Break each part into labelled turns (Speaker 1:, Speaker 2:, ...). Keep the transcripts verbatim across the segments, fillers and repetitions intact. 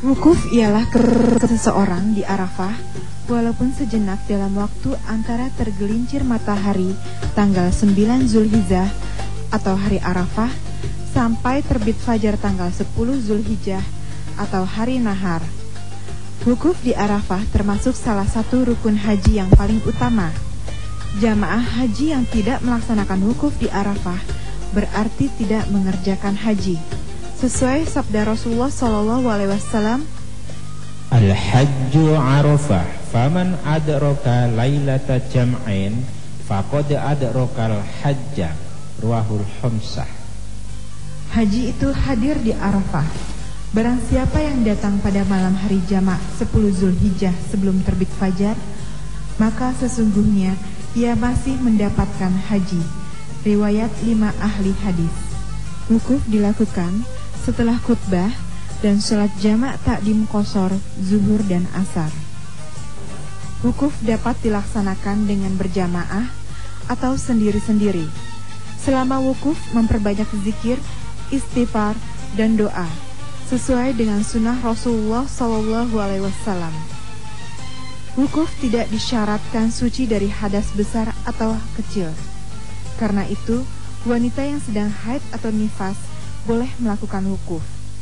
Speaker 1: Wukuf ialah kerukunan seseorang di Arafah, walaupun sejenak dalam waktu antara tergelincir matahari tanggal sembilan Zulhijjah atau hari Arafah sampai terbit fajar tanggal sepuluh Zulhijjah atau hari Nahar. Wukuf di Arafah termasuk salah satu rukun haji yang paling utama. Jamaah haji yang tidak melaksanakan wukuf di Arafah berarti tidak mengerjakan haji. Sesuai sabda Rasulullah Sallallahu Alaihi Wasallam,
Speaker 2: Al-Hajju Arafah, faman adraka lailata jam'in, faqad adrakal hajja, ruahul khamsah.
Speaker 1: Haji itu hadir di Arafah. Barang siapa yang datang pada malam hari jamak sepuluh Zulhijjah sebelum terbit fajar, maka sesungguhnya ia masih mendapatkan haji. Riwayat lima ahli hadis. Wukuf dilakukan setelah khutbah dan sholat jamak takdim qashar zuhur dan asar. Wukuf dapat dilaksanakan dengan berjamaah atau sendiri-sendiri. Selama wukuf memperbanyak zikir, istighfar dan doa sesuai dengan sunnah Rasulullah Sallallahu Alaihi Wasallam. Wukuf tidak disyaratkan suci dari hadas besar atau kecil. Karena itu, wanita yang sedang haid atau nifas boleh melakukan wukuf.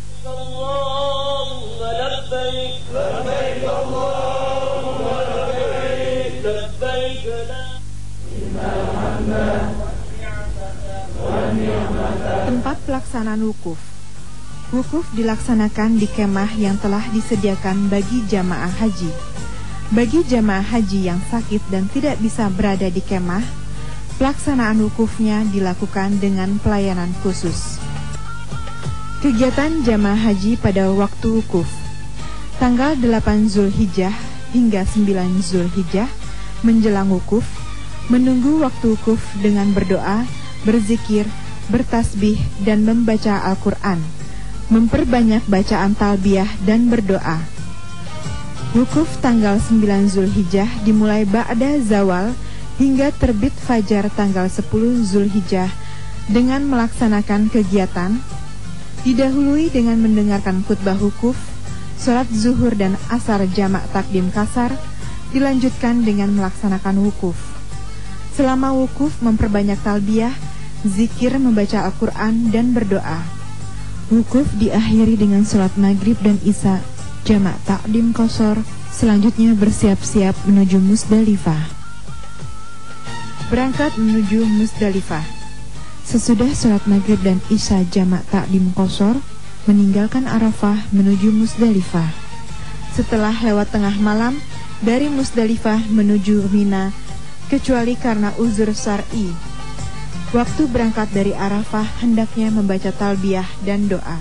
Speaker 1: Tempat pelaksanaan wukuf. Wukuf dilaksanakan di kemah yang telah disediakan bagi jamaah haji. Bagi jamaah haji yang sakit dan tidak bisa berada di kemah, pelaksanaan wukufnya dilakukan dengan pelayanan khusus. Kegiatan jamaah haji pada waktu wukuf. Tanggal delapan Zulhijjah hingga sembilan Zulhijjah menjelang wukuf, menunggu waktu wukuf dengan berdoa, berzikir, bertasbih dan membaca Al-Quran, memperbanyak bacaan talbiyah dan berdoa. Wukuf tanggal sembilan Zulhijjah dimulai ba'da zawal hingga terbit fajar tanggal sepuluh Zulhijjah dengan melaksanakan kegiatan didahului dengan mendengarkan khutbah wukuf, sholat zuhur dan asar jamak takdim kasar, dilanjutkan dengan melaksanakan wukuf. Selama wukuf memperbanyak talbiyah, zikir, membaca Al-Quran dan berdoa. Wukuf diakhiri dengan sholat maghrib dan isya jamak takdim qashar, selanjutnya bersiap-siap menuju Musdalifah. Berangkat menuju Musdalifah. Sesudah sholat maghrib dan isya jamak takdim qashar, meninggalkan Arafah menuju Musdalifah. Setelah lewat tengah malam, dari Musdalifah menuju Mina, kecuali karena uzur syar'i. Waktu berangkat dari Arafah hendaknya membaca talbiyah dan doa.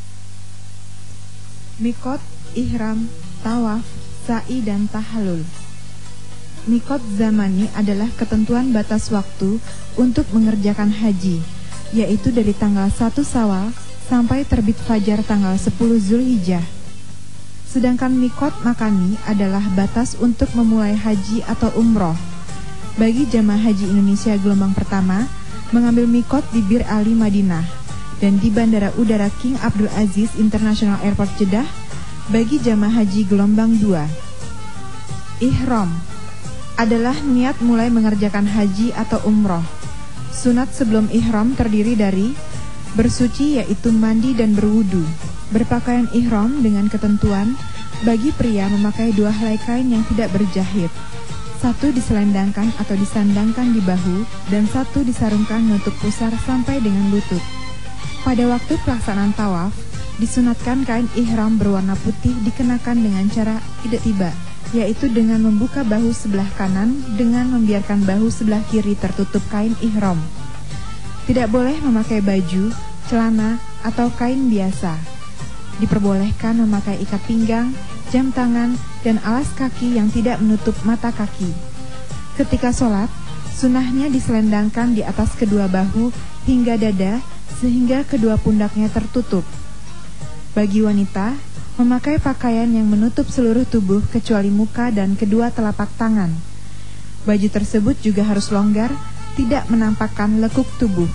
Speaker 1: Mikot, ihram, tawaf, sa'i dan tahallul. Mikot zamani adalah ketentuan batas waktu untuk mengerjakan haji, yaitu dari tanggal satu Syawal sampai terbit fajar tanggal sepuluh Zulhijjah. Sedangkan mikot makani adalah batas untuk memulai haji atau umroh. Bagi jamaah haji Indonesia gelombang pertama, mengambil mikot di Bir Ali Madinah dan di Bandara Udara King Abdul Aziz International Airport Jeddah bagi jamaah haji gelombang dua. Ihram adalah niat mulai mengerjakan haji atau umroh. Sunat sebelum ihram terdiri dari bersuci yaitu mandi dan berwudu, berpakaian ihram dengan ketentuan bagi pria memakai dua helai kain yang tidak berjahit, satu diselendangkan atau disandangkan di bahu dan satu disarungkan menutup pusar sampai dengan lutut. Pada waktu pelaksanaan tawaf, disunatkan kain ihram berwarna putih dikenakan dengan cara tidak tiba, yaitu dengan membuka bahu sebelah kanan dengan membiarkan bahu sebelah kiri tertutup kain ihram. Tidak boleh memakai baju, celana, atau kain biasa. Diperbolehkan memakai ikat pinggang, jam tangan, dan alas kaki yang tidak menutup mata kaki. Ketika sholat, sunahnya diselendangkan di atas kedua bahu hingga dada sehingga kedua pundaknya tertutup. Bagi wanita, memakai pakaian yang menutup seluruh tubuh kecuali muka dan kedua telapak tangan. Baju tersebut juga harus longgar, tidak menampakkan lekuk tubuh.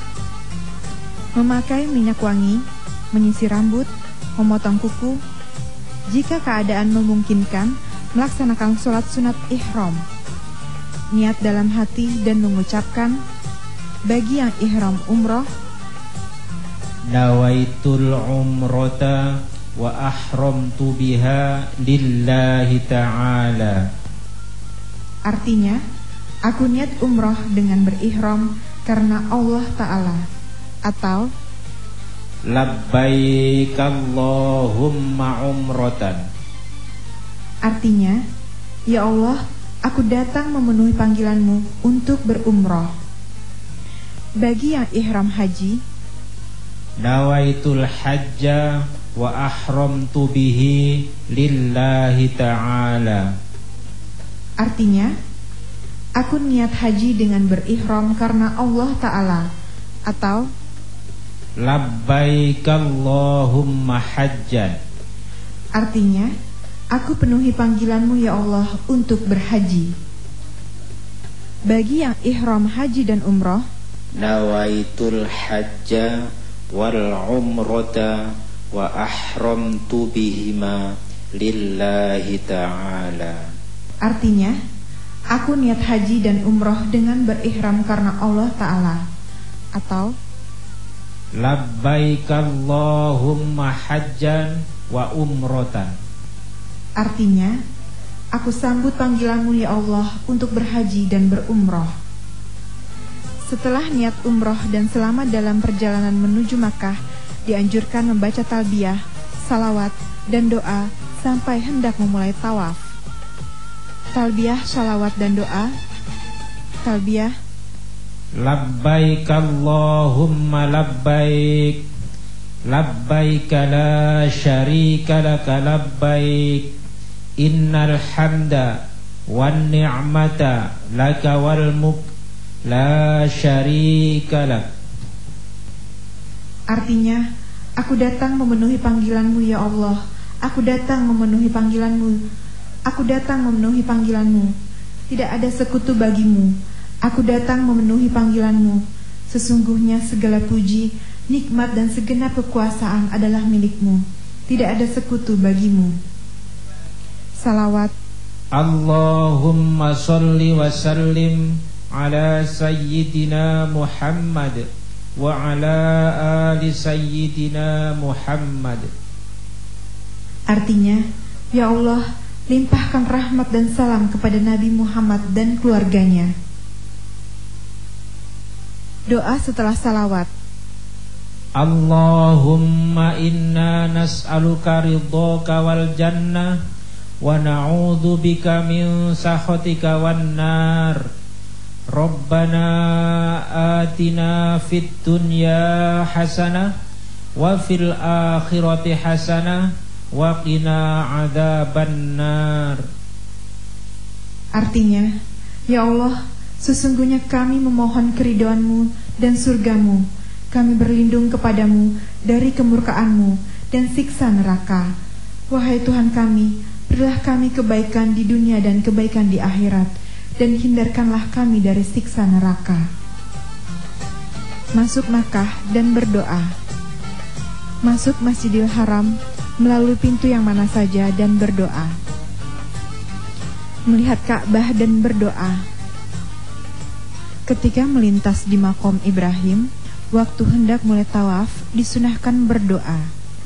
Speaker 1: Memakai minyak wangi, menyisir rambut, memotong kuku, Jika keadaan memungkinkan, melaksanakan sholat sunat ihram. Niat dalam hati dan mengucapkan, bagi yang ihram umroh,
Speaker 2: nawaitul umrata wa ahramtu biha lillahi ta'ala.
Speaker 1: Artinya, aku niat umroh dengan berihram karena Allah Ta'ala. Atau
Speaker 2: labbaik Allahumma umratan.
Speaker 1: Artinya, ya Allah, aku datang memenuhi panggilanmu untuk berumroh. Bagi yang ihram haji,
Speaker 2: nawaitul hajja wa ahramtu bihi lillahi ta'ala.
Speaker 1: Artinya, aku niat haji dengan berihram karena Allah Ta'ala. Atau
Speaker 2: labbaik Allahumma hajjan.
Speaker 1: Artinya, aku penuhi panggilanmu ya Allah untuk berhaji. Bagi yang ihram haji dan umroh,
Speaker 2: nawaitul hajja wal umrata wa ahramtu bihima lillahi ta'ala.
Speaker 1: Artinya, aku niat haji dan umroh dengan berihram karena Allah Ta'ala. Atau
Speaker 2: labbaik Allahumma hajjan wa umratan.
Speaker 1: Artinya, aku sambut panggilanmu ya Allah untuk berhaji dan berumroh. Setelah niat umroh dan selama dalam perjalanan menuju Makkah, dianjurkan membaca talbiyah, salawat, dan doa sampai hendak memulai tawaf. Talbiyah, salawat, dan doa. Talbiyah,
Speaker 2: labbaik Allahumma labbaik, labbaik la syarika laka labbaik, innal hamda wan ni'mata laka wal mulk la syarika lak.
Speaker 1: Artinya, aku datang memenuhi panggilanmu ya Allah. Aku datang memenuhi panggilanmu. Aku datang memenuhi panggilanmu. Tidak ada sekutu bagimu. Aku datang memenuhi panggilanmu. Sesungguhnya segala puji, nikmat dan segenap kekuasaan adalah milikmu. Tidak ada sekutu bagimu. Salawat.
Speaker 2: Allahumma salli wa sallim ala sayyidina Muhammad wa ala ali sayyidina Muhammad.
Speaker 1: Artinya, ya Allah, limpahkan rahmat dan salam kepada Nabi Muhammad dan keluarganya. Doa setelah salawat.
Speaker 2: Allahumma inna nas'aluka ridhaka wal jannah wa na'udzu bika min sakhatika wan nar. Rabbana atina fid dunya hasanah wa fil akhirati hasanah wa qina adzabannar.
Speaker 1: Artinya, ya Allah, sesungguhnya kami memohon keridhaan-Mu dan surga-Mu. Kami berlindung kepadamu dari kemurkaan-Mu dan siksa neraka. Wahai Tuhan kami, berilah kami kebaikan di dunia dan kebaikan di akhirat, dan hindarkanlah kami dari siksa neraka. Masuk Makkah dan berdoa. Masuk Masjidil Haram melalui pintu yang mana saja dan berdoa. Melihat Ka'bah dan berdoa. Ketika melintas di Maqam Ibrahim, waktu hendak mulai tawaf, disunahkan berdoa.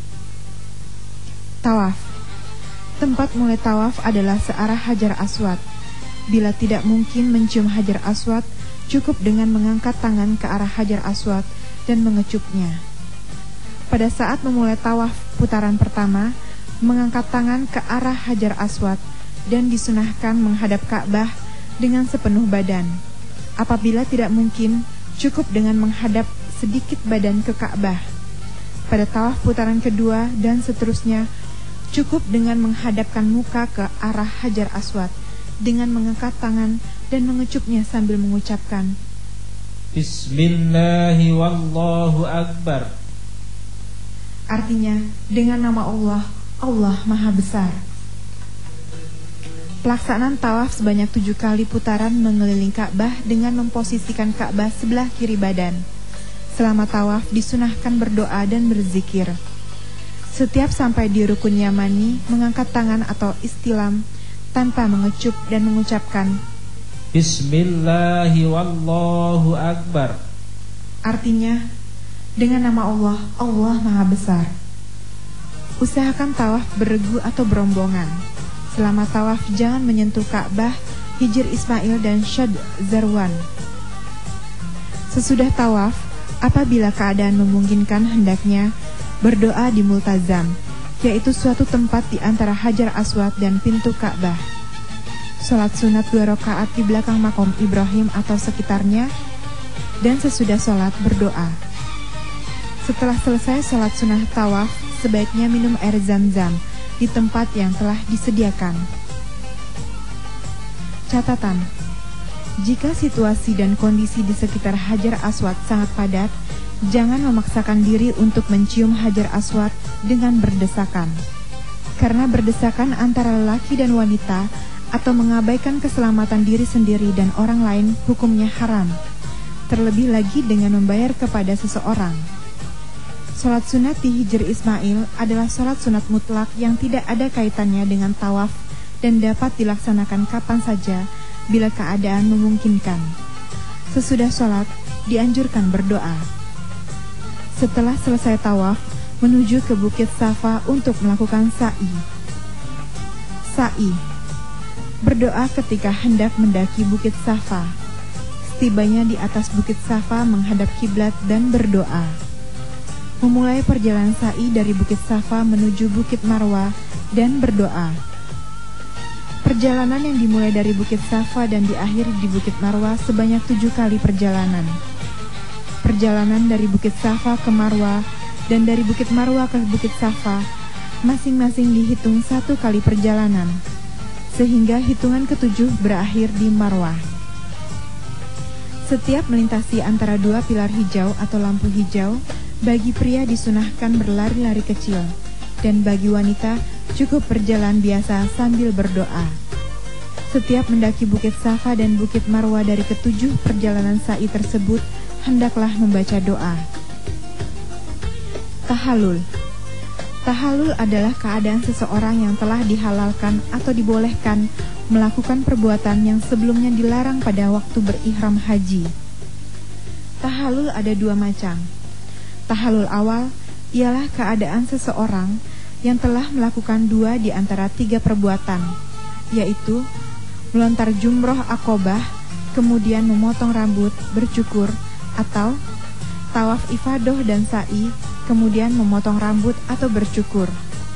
Speaker 1: Tawaf. Tempat mulai tawaf adalah searah Hajar Aswad. Bila tidak mungkin mencium Hajar Aswad, cukup dengan mengangkat tangan ke arah Hajar Aswad dan mengecupnya. Pada saat memulai tawaf putaran pertama, mengangkat tangan ke arah Hajar Aswad dan disunahkan menghadap Ka'bah dengan sepenuh badan. Apabila tidak mungkin, cukup dengan menghadap sedikit badan ke Ka'bah. Pada tawaf putaran kedua dan seterusnya, cukup dengan menghadapkan muka ke arah Hajar Aswad dengan mengangkat tangan dan mengecupnya sambil mengucapkan
Speaker 2: Bismillahi wallahu akbar.
Speaker 1: Artinya, dengan nama Allah, Allah Maha Besar. Pelaksanaan tawaf sebanyak tujuh kali putaran mengelilingi Ka'bah dengan memposisikan Ka'bah sebelah kiri badan. Selama tawaf disunahkan berdoa dan berzikir. Setiap sampai di rukun Yamani, mengangkat tangan atau istilam tanpa mengecup dan mengucapkan
Speaker 2: Bismillahi wallahu akbar.
Speaker 1: Artinya, dengan nama Allah, Allah Maha Besar. Usahakan tawaf beregu atau berombongan. Selama tawaf jangan menyentuh Ka'bah, Hijr Ismail dan Syad Zarwan. Sesudah tawaf, apabila keadaan memungkinkan hendaknya berdoa di Multazam, yaitu suatu tempat di antara Hajar Aswad dan pintu Ka'bah. Sholat sunat dua rakaat di belakang makom Ibrahim atau sekitarnya, dan sesudah sholat berdoa. Setelah selesai sholat sunnah tawaf, sebaiknya minum air zam-zam di tempat yang telah disediakan. Catatan: jika situasi dan kondisi di sekitar Hajar Aswad sangat padat, jangan memaksakan diri untuk mencium Hajar Aswad dengan berdesakan. Karena berdesakan antara lelaki dan wanita atau mengabaikan keselamatan diri sendiri dan orang lain hukumnya haram. Terlebih lagi dengan membayar kepada seseorang. Sholat sunat di Hijr Ismail adalah sholat sunat mutlak yang tidak ada kaitannya dengan tawaf dan dapat dilaksanakan kapan saja bila keadaan memungkinkan. Sesudah sholat, dianjurkan berdoa. Setelah selesai tawaf, menuju ke Bukit Safa untuk melakukan sa'i. Sa'i, berdoa ketika hendak mendaki Bukit Safa. Setibanya di atas Bukit Safa menghadap kiblat dan berdoa. Memulai perjalanan sa'i dari Bukit Safa menuju Bukit Marwa dan berdoa. Perjalanan yang dimulai dari Bukit Safa dan diakhiri di Bukit Marwa sebanyak tujuh kali perjalanan. Perjalanan dari Bukit Safa ke Marwa dan dari Bukit Marwa ke Bukit Safa masing-masing dihitung satu kali perjalanan, sehingga hitungan ketujuh berakhir di Marwah. Setiap melintasi antara dua pilar hijau atau lampu hijau, bagi pria disunahkan berlari-lari kecil, dan bagi wanita cukup berjalan biasa sambil berdoa. Setiap mendaki Bukit Safa dan Bukit Marwa dari ketujuh perjalanan sa'i tersebut, hendaklah membaca doa. Tahallul. Tahallul adalah keadaan seseorang yang telah dihalalkan atau dibolehkan melakukan perbuatan yang sebelumnya dilarang pada waktu berihram haji. Tahallul ada dua macam. Tahallul awal ialah keadaan seseorang yang telah melakukan dua di antara tiga perbuatan, yaitu melontar jumroh akobah, kemudian memotong rambut, bercukur, atau tawaf ifadoh dan sa'i, kemudian memotong rambut atau bercukur.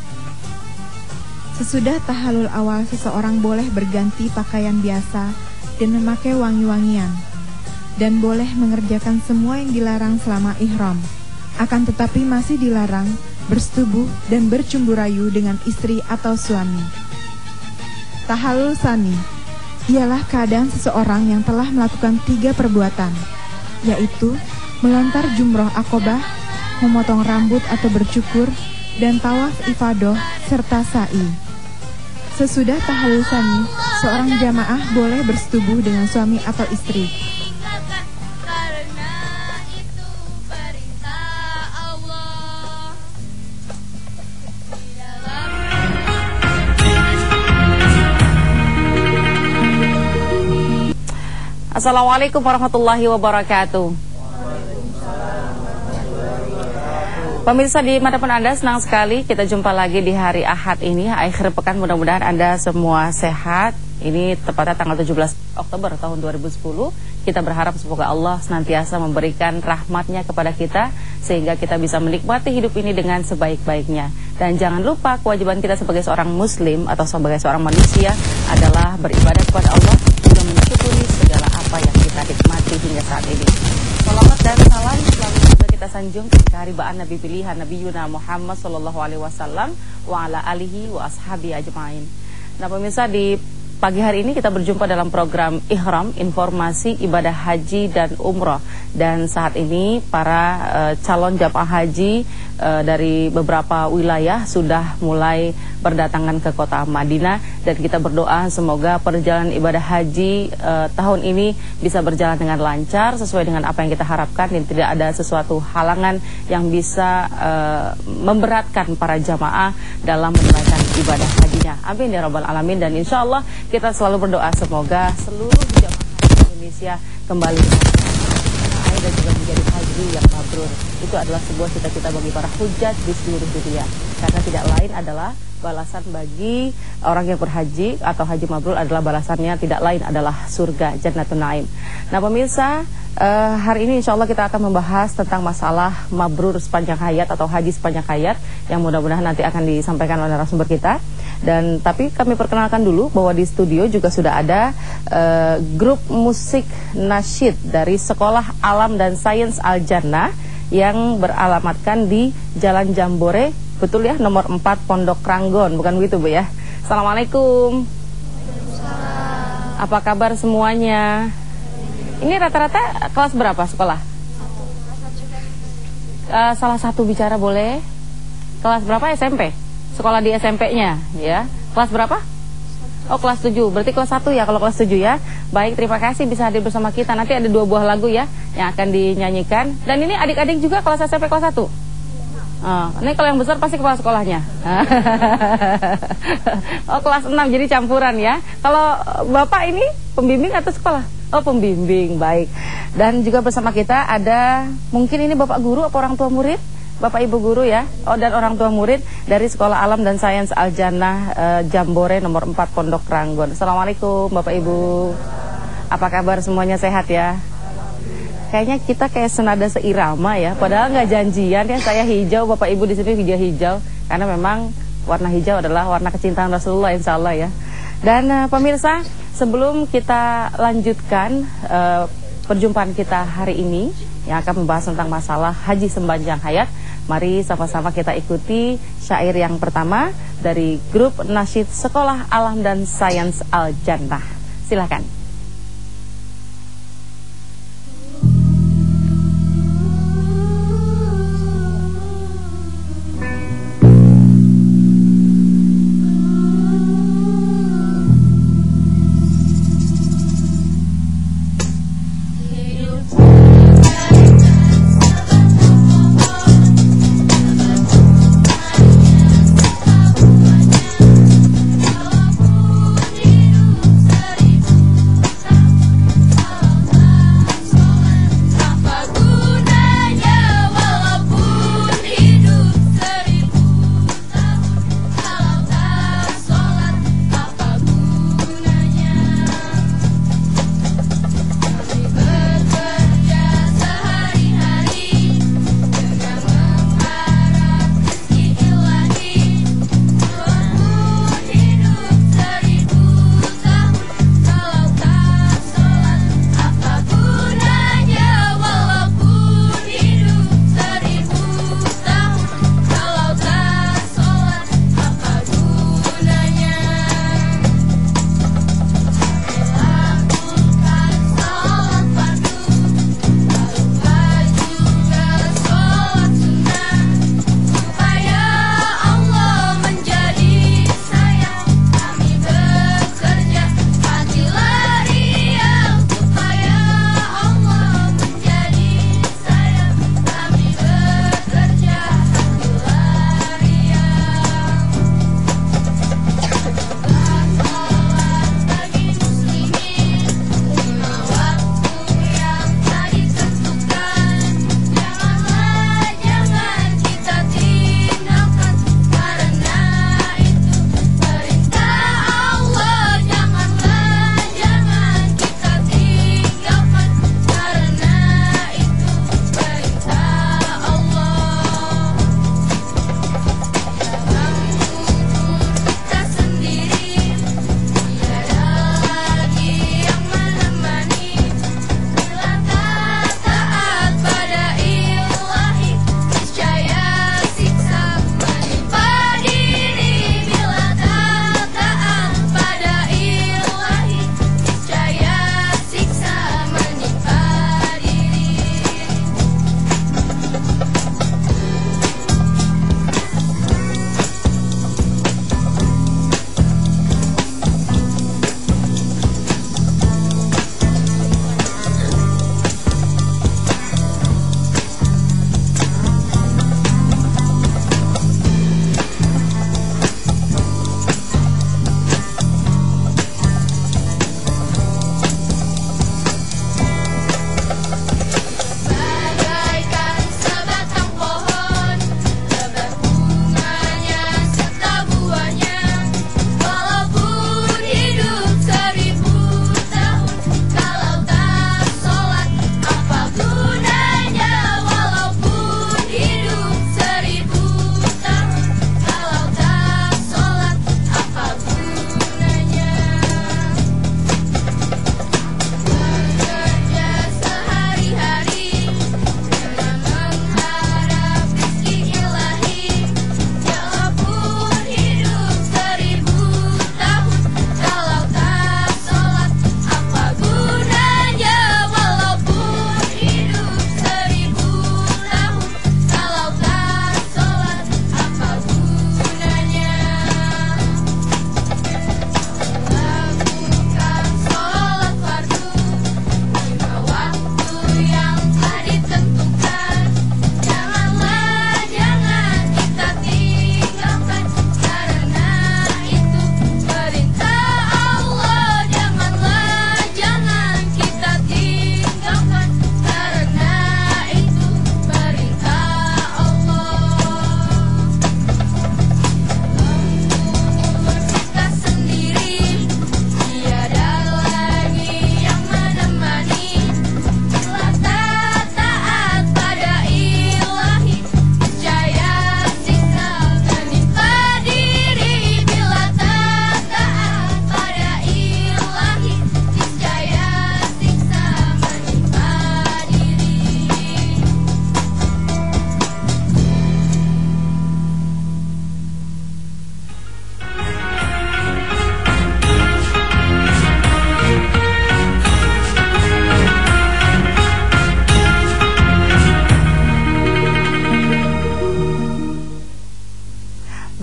Speaker 1: Sesudah tahallul awal, seseorang boleh berganti pakaian biasa dan memakai wangi-wangian, dan boleh mengerjakan semua yang dilarang selama ihram. Akan tetapi masih dilarang bersetubuh dan bercumbu rayu dengan istri atau suami. Tahallul tsani ialah keadaan seseorang yang telah melakukan tiga perbuatan, yaitu melontar jumroh akobah, memotong rambut atau bercukur, dan tawaf ifadoh serta sa'i. Sesudah tahallul tsani, seorang jamaah boleh bersetubuh dengan suami atau istri.
Speaker 3: Assalamualaikum warahmatullahi wabarakatuh. Pemirsa dimanapun Anda, senang sekali kita jumpa lagi di hari Ahad ini, akhir pekan. Mudah-mudahan Anda semua sehat. Ini tepatnya tanggal tujuh belas Oktober tahun dua ribu sepuluh. Kita berharap semoga Allah senantiasa memberikan rahmatnya kepada kita, sehingga kita bisa menikmati hidup ini dengan sebaik-baiknya. Dan jangan lupa, kewajiban kita sebagai seorang muslim atau sebagai seorang manusia adalah beribadah kepada Allah, juga mensyukuri segala apa yang kita nikmati hingga saat ini. Salawat dan salam selalu juga kita sanjung ke keharibaan Nabi pilihan Nabi Yuna Muhammad Sallallahu Alaihi Wasallam wa ala alihi wa ashabi ajma'in. Nah pemirsa, di pagi hari ini kita berjumpa dalam program Ihram, informasi ibadah haji dan umroh. Dan saat ini para uh, calon jamaah haji uh, dari beberapa wilayah sudah mulai berdatangan ke kota Madinah, dan kita berdoa semoga perjalanan ibadah haji uh, tahun ini bisa berjalan dengan lancar sesuai dengan apa yang kita harapkan, dan tidak ada sesuatu halangan yang bisa uh, memberatkan para jamaah dalam menunaikan ibadah hajinya. Amin ya rabbal alamin. Dan insya Allah kita selalu berdoa semoga seluruh jamaah haji Indonesia kembali dan juga menjadi haji yang mabrur. Itu adalah sebuah cita-cita bagi para hujjaj di seluruh dunia, karena tidak lain adalah balasan bagi orang yang berhaji atau haji mabrur adalah balasannya tidak lain adalah surga Jannatun Naim. Nah pemirsa, uh, hari ini insya Allah kita akan membahas tentang masalah mabrur sepanjang hayat atau haji sepanjang hayat, yang mudah-mudahan nanti akan disampaikan oleh narasumber kita. Dan tapi kami perkenalkan dulu bahwa di studio juga sudah ada uh, grup musik nasyid dari Sekolah Alam dan Sains Al Jannah yang beralamatkan di Jalan Jambore, betul ya, nomor empat Pondok Ranggon, bukan begitu Bu ya? Assalamualaikum. Apa kabar semuanya? Ini rata-rata kelas berapa sekolah? Uh, salah satu bicara boleh? Kelas berapa? S M P? Sekolah di S M P-nya ya. Kelas berapa? Oh kelas tujuh, berarti kelas satu ya kalau kelas tujuh ya. Baik, terima kasih bisa hadir bersama kita. Nanti ada dua buah lagu ya yang akan dinyanyikan. Dan ini adik-adik juga kelas S M P kelas satu. Oh, ini kalau yang besar pasti kepala sekolahnya. Oh kelas enam, jadi campuran ya. Kalau Bapak ini pembimbing atau sekolah? Oh pembimbing, baik. Dan juga bersama kita ada, mungkin ini Bapak guru atau orang tua murid? Bapak Ibu guru ya, oh dan orang tua murid dari Sekolah Alam dan Sains Al Jannah uh, Jambore nomor empat Pondok Ranggon. Assalamualaikum Bapak Ibu. Apa kabar semuanya, sehat ya? Kayaknya kita kayak senada seirama ya, padahal nggak janjian ya. Saya hijau, Bapak Ibu di sini hijau hijau, karena memang warna hijau adalah warna kecintaan Rasulullah insya Allah ya. Dan uh, pemirsa, sebelum kita lanjutkan uh, perjumpaan kita hari ini yang akan membahas tentang masalah haji sepanjang hayat, mari sama-sama kita ikuti syair yang pertama dari grup nasyid Sekolah Alam dan Sains Al Jannah. Silakan.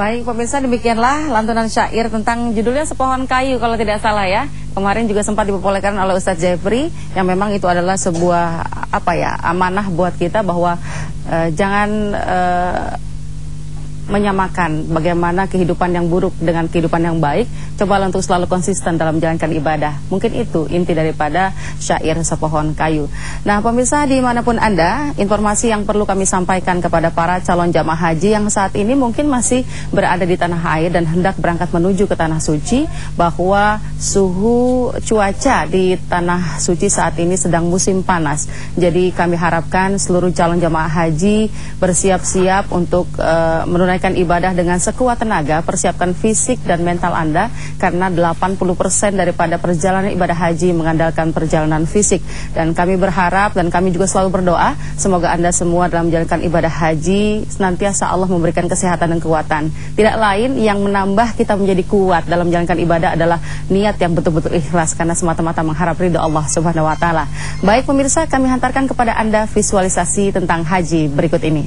Speaker 3: Baik pemirsa, demikianlah lantunan syair tentang judulnya Sepohon Kayu kalau tidak salah ya. Kemarin juga sempat dipopulerkan oleh Ustadz Jeffrey, yang memang itu adalah sebuah apa ya amanah buat kita bahwa uh, jangan uh, menyamakan bagaimana kehidupan yang buruk dengan kehidupan yang baik. Cobalah untuk selalu konsisten dalam menjalankan ibadah. Mungkin itu inti daripada syair Sepohon Kayu. Nah pemirsa, dimanapun Anda, informasi yang perlu kami sampaikan kepada para calon jamaah haji yang saat ini mungkin masih berada di tanah air dan hendak berangkat menuju ke tanah suci, bahwa suhu cuaca di tanah suci saat ini sedang musim panas. Jadi kami harapkan seluruh calon jamaah haji bersiap-siap untuk uh, menunaikan ibadah dengan sekuat tenaga. Persiapkan fisik dan mental Anda, karena delapan puluh persen daripada perjalanan ibadah haji mengandalkan perjalanan fisik. Dan kami berharap dan kami juga selalu berdoa, semoga Anda semua dalam menjalankan ibadah haji senantiasa Allah memberikan kesehatan dan kekuatan. Tidak lain yang menambah kita menjadi kuat dalam menjalankan ibadah adalah niat yang betul-betul ikhlas, karena semata-mata mengharap ridho Allah Subhanahu wa taala. Baik pemirsa, kami hantarkan kepada Anda visualisasi tentang haji berikut ini.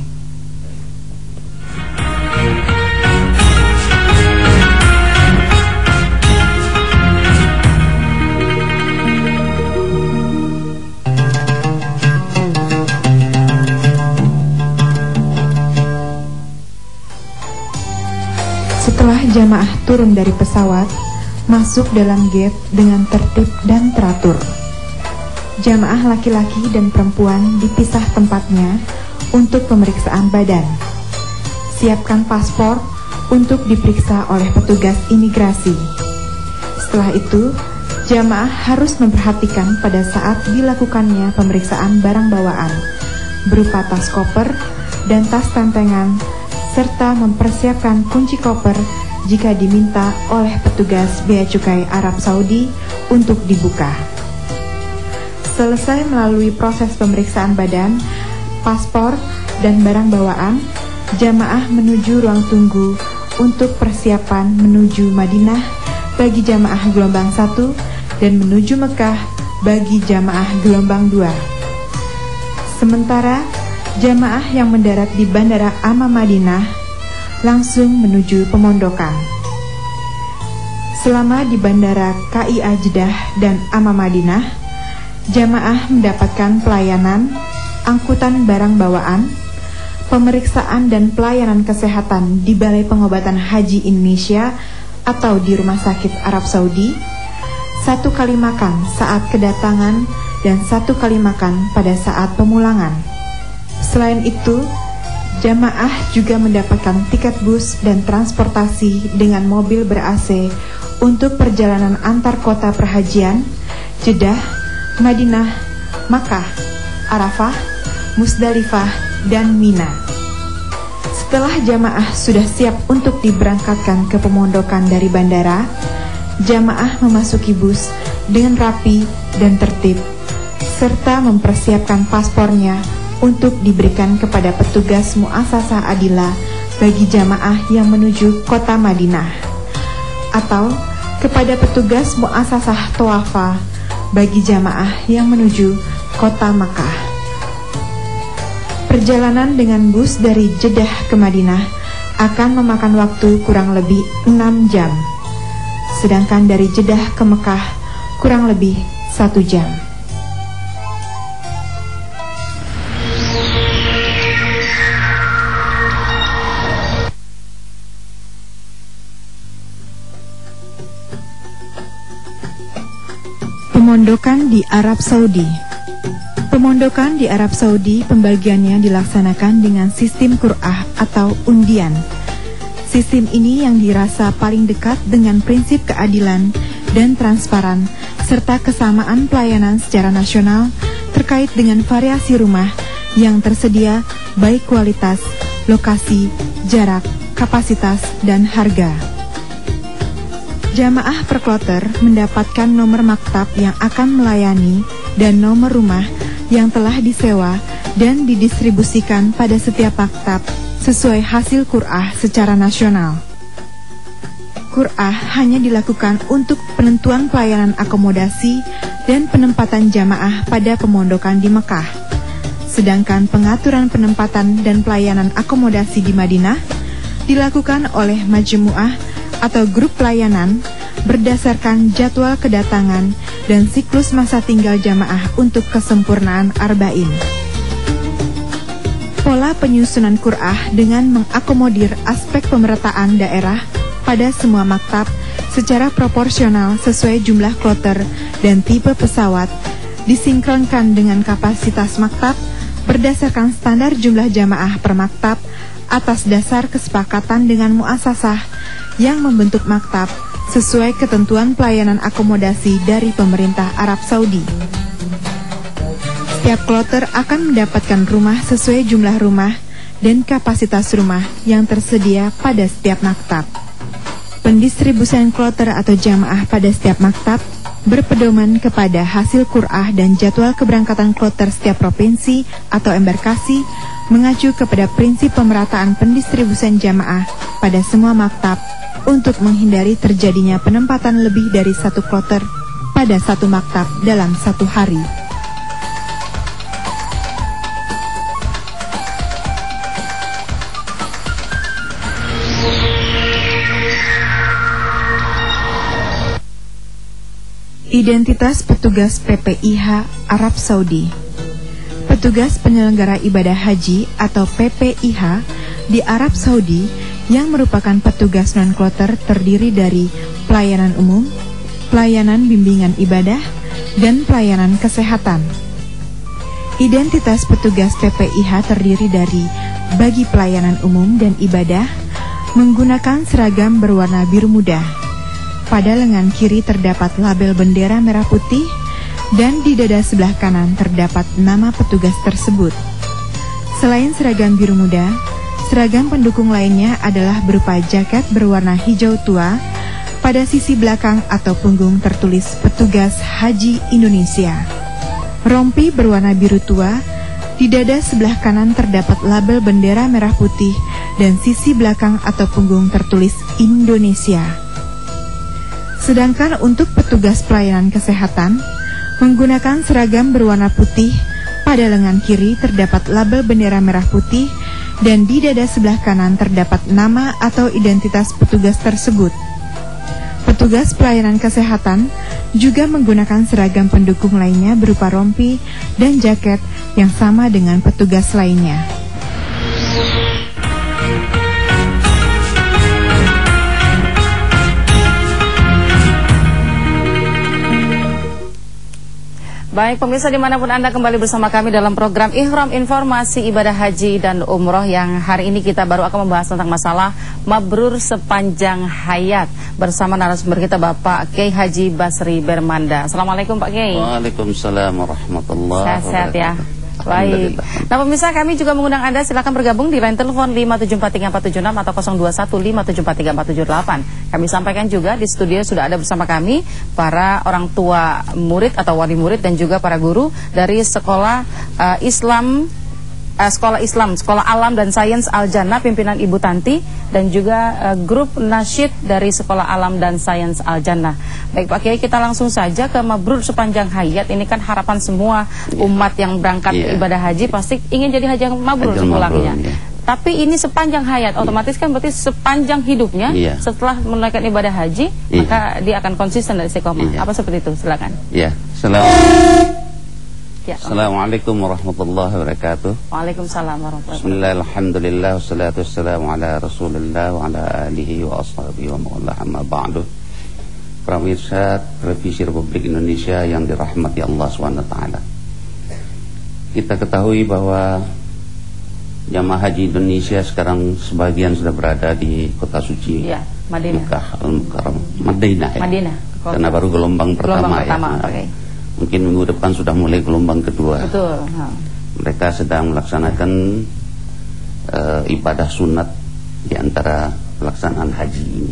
Speaker 1: Setelah jamaah turun dari pesawat, masuk dalam gate dengan tertib dan teratur. Jamaah laki-laki dan perempuan dipisah tempatnya untuk pemeriksaan badan. Siapkan paspor untuk diperiksa oleh petugas imigrasi. Setelah itu, jamaah harus memperhatikan pada saat dilakukannya pemeriksaan barang bawaan, berupa tas koper dan tas tentengan, serta mempersiapkan kunci koper jika diminta oleh petugas Bea Cukai Arab Saudi untuk dibuka. Selesai melalui proses pemeriksaan badan, paspor, dan barang bawaan, jamaah menuju ruang tunggu untuk persiapan menuju Madinah bagi jamaah gelombang satu dan menuju Mekah bagi jamaah gelombang dua. Sementara jamaah yang mendarat di Bandara Amma Madinah langsung menuju pemondokan. Selama di Bandara K I A Jeddah dan Amma Madinah, jamaah mendapatkan pelayanan, angkutan barang bawaan, pemeriksaan dan pelayanan kesehatan di Balai Pengobatan Haji Indonesia atau di Rumah Sakit Arab Saudi, satu kali makan saat kedatangan dan satu kali makan pada saat pemulangan. Selain itu, jamaah juga mendapatkan tiket bus dan transportasi dengan mobil ber-A C untuk perjalanan antar kota perhajian, Jeddah, Madinah, Makkah, Arafah, Musdalifah, dan Mina. Setelah jamaah sudah siap untuk diberangkatkan ke pemondokan dari bandara, jamaah memasuki bus dengan rapi dan tertib, serta mempersiapkan paspornya untuk diberikan kepada petugas Muassasah Adila bagi jamaah yang menuju kota Madinah, atau kepada petugas Muassasah Toafa bagi jamaah yang menuju kota Makkah. Perjalanan dengan bus dari Jeddah ke Madinah akan memakan waktu kurang lebih enam jam, sedangkan dari Jeddah ke Mekah kurang lebih satu jam. Pemondokan di Arab Saudi. Pemondokan di Arab Saudi pembagiannya dilaksanakan dengan sistem Qur'ah atau undian. Sistem ini yang dirasa paling dekat dengan prinsip keadilan dan transparan serta kesamaan pelayanan secara nasional terkait dengan variasi rumah yang tersedia baik kualitas, lokasi, jarak, kapasitas, dan harga. Jamaah per kloter mendapatkan nomor maktab yang akan melayani dan nomor rumah yang telah disewa dan didistribusikan pada setiap maktab sesuai hasil Qur'ah secara nasional. Qur'ah hanya dilakukan untuk penentuan pelayanan akomodasi dan penempatan jamaah pada pemondokan di Mekah. Sedangkan pengaturan penempatan dan pelayanan akomodasi di Madinah dilakukan oleh majmuah atau grup pelayanan berdasarkan jadwal kedatangan dan siklus masa tinggal jamaah untuk kesempurnaan arba'in. Pola penyusunan Qur'ah dengan mengakomodir aspek pemerataan daerah pada semua maktab secara proporsional sesuai jumlah kloter dan tipe pesawat, disinkronkan dengan kapasitas maktab berdasarkan standar jumlah jamaah per maktab atas dasar kesepakatan dengan muasasah yang membentuk maktab sesuai ketentuan pelayanan akomodasi dari pemerintah Arab Saudi. Setiap kloter akan mendapatkan rumah sesuai jumlah rumah dan kapasitas rumah yang tersedia pada setiap maktab. Pendistribusian kloter atau jamaah pada setiap maktab berpedoman kepada hasil Qur'ah dan jadwal keberangkatan kloter setiap provinsi atau embarkasi, mengacu kepada prinsip pemerataan pendistribusian jamaah pada semua maktab untuk menghindari terjadinya penempatan lebih dari satu kloter pada satu maktab dalam satu hari. Identitas petugas P P I H Arab Saudi. Petugas penyelenggara ibadah haji atau P P I H di Arab Saudi yang merupakan petugas non-kloter terdiri dari pelayanan umum, pelayanan bimbingan ibadah, dan pelayanan kesehatan. Identitas petugas P P I H terdiri dari bagi pelayanan umum dan ibadah menggunakan seragam berwarna biru muda. Pada lengan kiri terdapat label bendera merah putih dan di dada sebelah kanan terdapat nama petugas tersebut. Selain seragam biru muda, seragam pendukung lainnya adalah berupa jaket berwarna hijau tua, pada sisi belakang atau punggung tertulis Petugas Haji Indonesia. Rompi berwarna biru tua, di dada sebelah kanan terdapat label bendera merah putih dan sisi belakang atau punggung tertulis Indonesia. Sedangkan untuk petugas pelayanan kesehatan, menggunakan seragam berwarna putih, pada lengan kiri terdapat label bendera merah putih dan di dada sebelah kanan terdapat nama atau identitas petugas tersebut. Petugas pelayanan kesehatan juga menggunakan seragam pendukung lainnya berupa rompi dan jaket yang sama dengan petugas lainnya.
Speaker 3: Baik pemirsa dimanapun Anda kembali bersama kami dalam program Ihram Informasi Ibadah Haji dan Umroh yang hari ini kita baru akan membahas tentang masalah mabrur sepanjang hayat bersama narasumber kita Bapak Kiai Haji Basri Bermanda. Assalamualaikum Pak Kiai.
Speaker 4: Waalaikumsalam warahmatullahi wabarakatuh.
Speaker 3: Sehat-sehat ya. Baik. Nah pemirsa kami juga mengundang Anda silakan bergabung di line telepon lima tujuh empat tiga empat tujuh enam atau nol dua satu lima tujuh empat tiga empat tujuh delapan. Kami sampaikan juga di studio sudah ada bersama kami para orang tua murid atau wali murid dan juga para guru dari sekolah uh, Islam uh, sekolah Islam, Sekolah Alam dan Sains Al-Jannah pimpinan Ibu Tanti dan juga uh, grup nasyid dari Sekolah Alam dan Sains Al-Jannah. Baik Pak Kiai, kita langsung saja ke mabrur sepanjang hayat. Ini kan harapan semua umat yang berangkat yeah. ibadah haji pasti ingin jadi haji yang mabrur sepulangnya. Yeah. Tapi ini sepanjang hayat, otomatis kan berarti sepanjang hidupnya yeah. setelah menunaikan ibadah haji, yeah. maka dia akan konsisten dari istiqomah. Yeah. Apa seperti itu? Silakan.
Speaker 4: Ya. Yeah. Salam. Ya, Assalamualaikum warahmatullahi wabarakatuh.
Speaker 3: Waalaikumsalam warahmatullahi wabarakatuh.
Speaker 4: Bismillah, alhamdulillah, wassalatu wassalamu ala rasulillah wa ala alihi wa ashabihi wa mawala amma ba'du. Pemirsa Televisi Republik Indonesia yang dirahmati Allah subhanahu wa taala. Kita ketahui bahwa jamaah haji Indonesia sekarang sebagian sudah berada di kota suci ya, Madinah. Mekah Al-Mukarram, Madinah ya.
Speaker 3: Madinah.
Speaker 4: Karena baru gelombang pertama, gelombang pertama ya. Okay. Mungkin minggu depan sudah mulai gelombang kedua.
Speaker 3: Betul. Ha.
Speaker 4: Mereka sedang melaksanakan uh, ibadah sunat di antara pelaksanaan haji ini.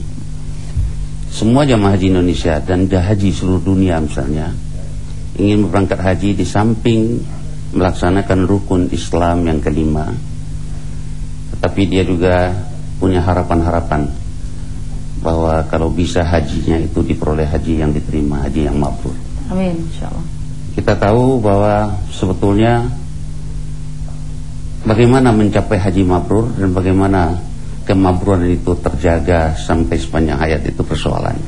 Speaker 4: Semua jamaah haji Indonesia dan haji seluruh dunia misalnya ingin berangkat haji di samping melaksanakan rukun Islam yang kelima, tetapi dia juga punya harapan-harapan bahwa kalau bisa hajinya itu diperoleh haji yang diterima, haji yang mabrur.
Speaker 3: Amin, insyaallah.
Speaker 4: Kita tahu bahwa sebetulnya bagaimana mencapai haji mabrur dan bagaimana kemabruran itu terjaga sampai sepanjang hayat itu persoalannya.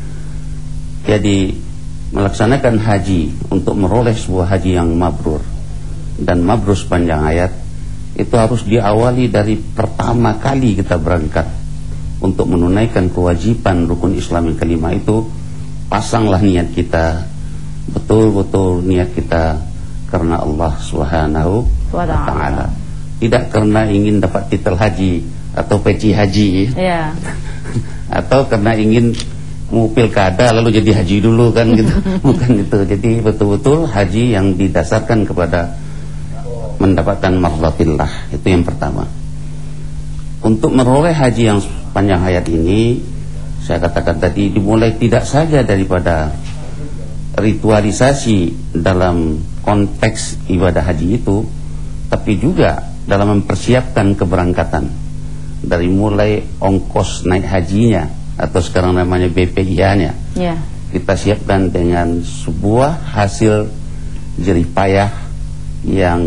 Speaker 4: Jadi melaksanakan haji untuk meroleh sebuah haji yang mabrur dan mabrur sepanjang hayat itu harus diawali dari pertama kali kita berangkat untuk menunaikan kewajiban rukun Islam yang kelima itu. Pasanglah niat kita, betul-betul niat kita karena Allah Subhanahu wa ta'ala, tidak karena ingin dapat titel haji atau peci haji,
Speaker 3: yeah.
Speaker 4: atau karena ingin mau pilkada lalu jadi haji dulu kan gitu. Bukan itu. Jadi betul-betul haji yang didasarkan kepada mendapatkan marzatillah. Itu yang pertama. Untuk meroleh haji yang panjang hayat ini, saya katakan tadi, dimulai tidak saja daripada ritualisasi dalam konteks ibadah haji itu, tapi juga dalam mempersiapkan keberangkatan. Dari mulai ongkos naik hajinya, atau sekarang namanya B P I A-nya, yeah. kita siapkan dengan sebuah hasil jerih payah yang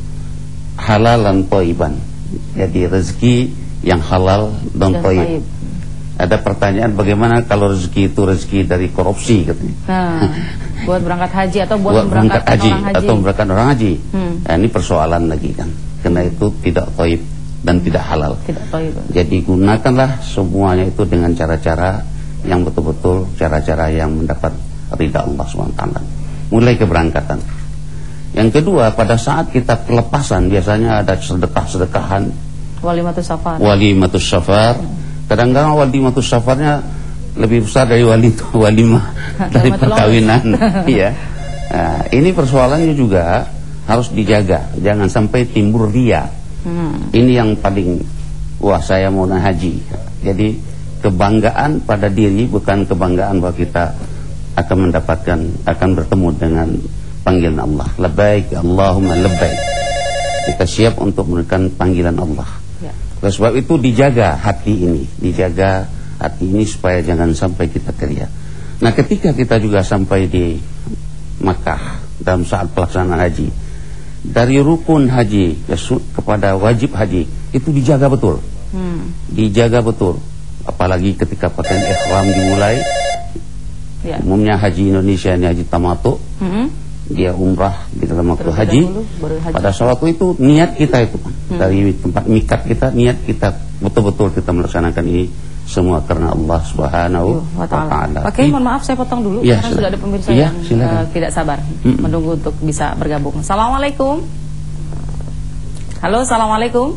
Speaker 4: halal dan thayyiban. Jadi rezeki yang halal dan thayyib. Ada pertanyaan, bagaimana kalau rezeki itu rezeki dari korupsi katanya.
Speaker 3: Nah, buat berangkat haji atau buat,
Speaker 4: buat berangkat haji,
Speaker 3: orang haji
Speaker 4: atau berangkat orang haji.
Speaker 3: Hmm.
Speaker 4: Nah, ini persoalan lagi kan. Karena itu tidak thayyib dan tidak halal.
Speaker 3: Tidak thayyib. Jadi
Speaker 4: gunakanlah semuanya itu dengan cara-cara yang betul-betul cara-cara yang mendapat ridha Allah subhanahu wa taala. Mulai keberangkatan. Yang kedua, pada saat kita pelepasan biasanya ada sedekah-sedekahan.
Speaker 3: Walimatus safar.
Speaker 4: Walimatus safar. Kadang-kadang walimatus safarnya lebih besar dari wali walimah dari perkawinan. Iya. Nah, ini persoalannya juga harus dijaga, jangan sampai timbul riya. Hmm. Ini yang paling, wah saya mau naik haji. Jadi kebanggaan pada diri, bukan kebanggaan bahwa kita akan mendapatkan, akan bertemu dengan panggilan Allah. Labbaik Allahumma labbaik. Kita siap untuk memberikan panggilan Allah. Ya. Oleh sebab itu dijaga hati ini, dijaga hati ini supaya jangan sampai kita teriak. Nah, ketika kita juga sampai di Makkah dalam saat pelaksanaan haji, dari rukun haji kepada wajib haji itu dijaga betul, hmm. dijaga betul. Apalagi ketika pakaian ihram dimulai, ya. Umumnya haji Indonesia ini haji tamattu, hmm. dia umrah di dalam waktu haji. Dulu, haji. Pada saat itu niat kita itu hmm. dari tempat mikat kita, niat kita betul-betul kita melaksanakan ini semua karena Allah Subhanahu wa taala.
Speaker 3: Oke, mohon maaf saya potong dulu
Speaker 4: ya,
Speaker 3: karena sudah ada pemirsa
Speaker 4: ya,
Speaker 3: yang uh, tidak sabar hmm. menunggu untuk bisa bergabung. Assalamualaikum. Halo, assalamualaikum.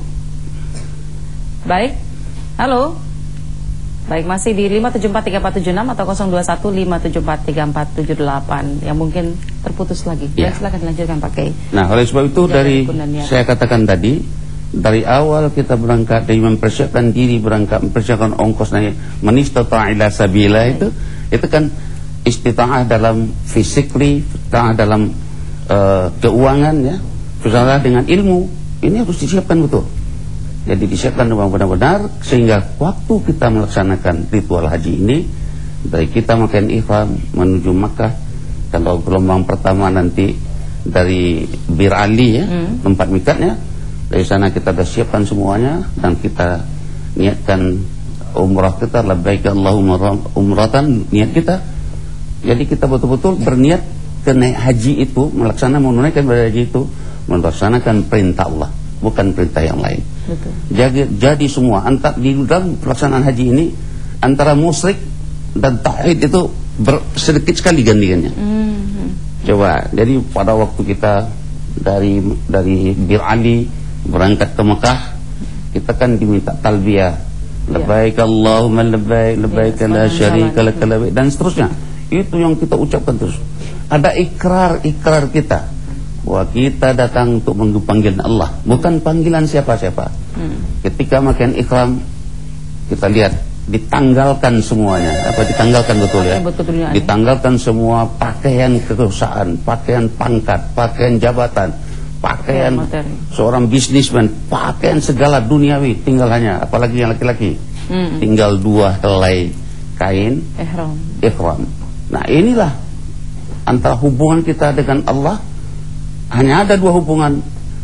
Speaker 3: Baik. Halo. Baik, masih di lima tujuh empat tiga empat tujuh enam atau nol dua satu lima tujuh empat tiga empat tujuh delapan yang mungkin terputus lagi. Ya. Baik, silakan dilanjutkan Pak Kiai.
Speaker 4: Nah, oleh sebab itu dari saya katakan tadi, dari awal kita berangkat, dari mempersiapkan diri berangkat, mempersiapkan ongkos naik, manistata'a ila sabila itu, itu kan istita'ah dalam physically, istita'ah dalam uh, keuangan ya, bersama dengan ilmu, ini harus disiapkan betul. Jadi disiapkan dengan benar-benar sehingga waktu kita melaksanakan ritual haji ini, dari kita makan ihram menuju Makkah, kalau gelombang pertama nanti dari Bir Ali ya, hmm. tempat mikatnya. Dari sana kita sudah siapkan semuanya dan kita niatkan umrah kita, labbaik Allahumma umratan, niat kita. Jadi kita betul-betul berniat ke naik haji itu, melaksanakan menunaikan ibadah haji itu, melaksanakan perintah Allah, bukan perintah yang lain. Betul. Jadi, jadi semua antar di dalam pelaksanaan haji ini antara musyrik dan tauhid itu ber, sedikit sekali gantiannya. Mm-hmm. Coba, jadi pada waktu kita dari dari Bir Ali berangkat ke Mekah, kita kan diminta talbiyah, labbaik ya. Allahumma labbaik, labbaik ya, la syarika lak labbaik, dan seterusnya. Itu yang kita ucapkan terus. Ada ikrar-ikrar kita bahwa kita datang untuk menunggu panggilan Allah, bukan panggilan siapa-siapa. Hmm. Ketika makan ikhram, kita lihat ditanggalkan semuanya. Apa ditanggalkan betul ya? Betul, ditanggalkan semua pakaian kekuasaan, pakaian pangkat, pakaian jabatan, pakaian ya, seorang bisnismen, pakaian segala duniawi, tinggal hanya, apalagi yang laki-laki, hmm. tinggal dua helai kain ihram. ihram. Nah, inilah antara hubungan kita dengan Allah. Hanya ada dua hubungan,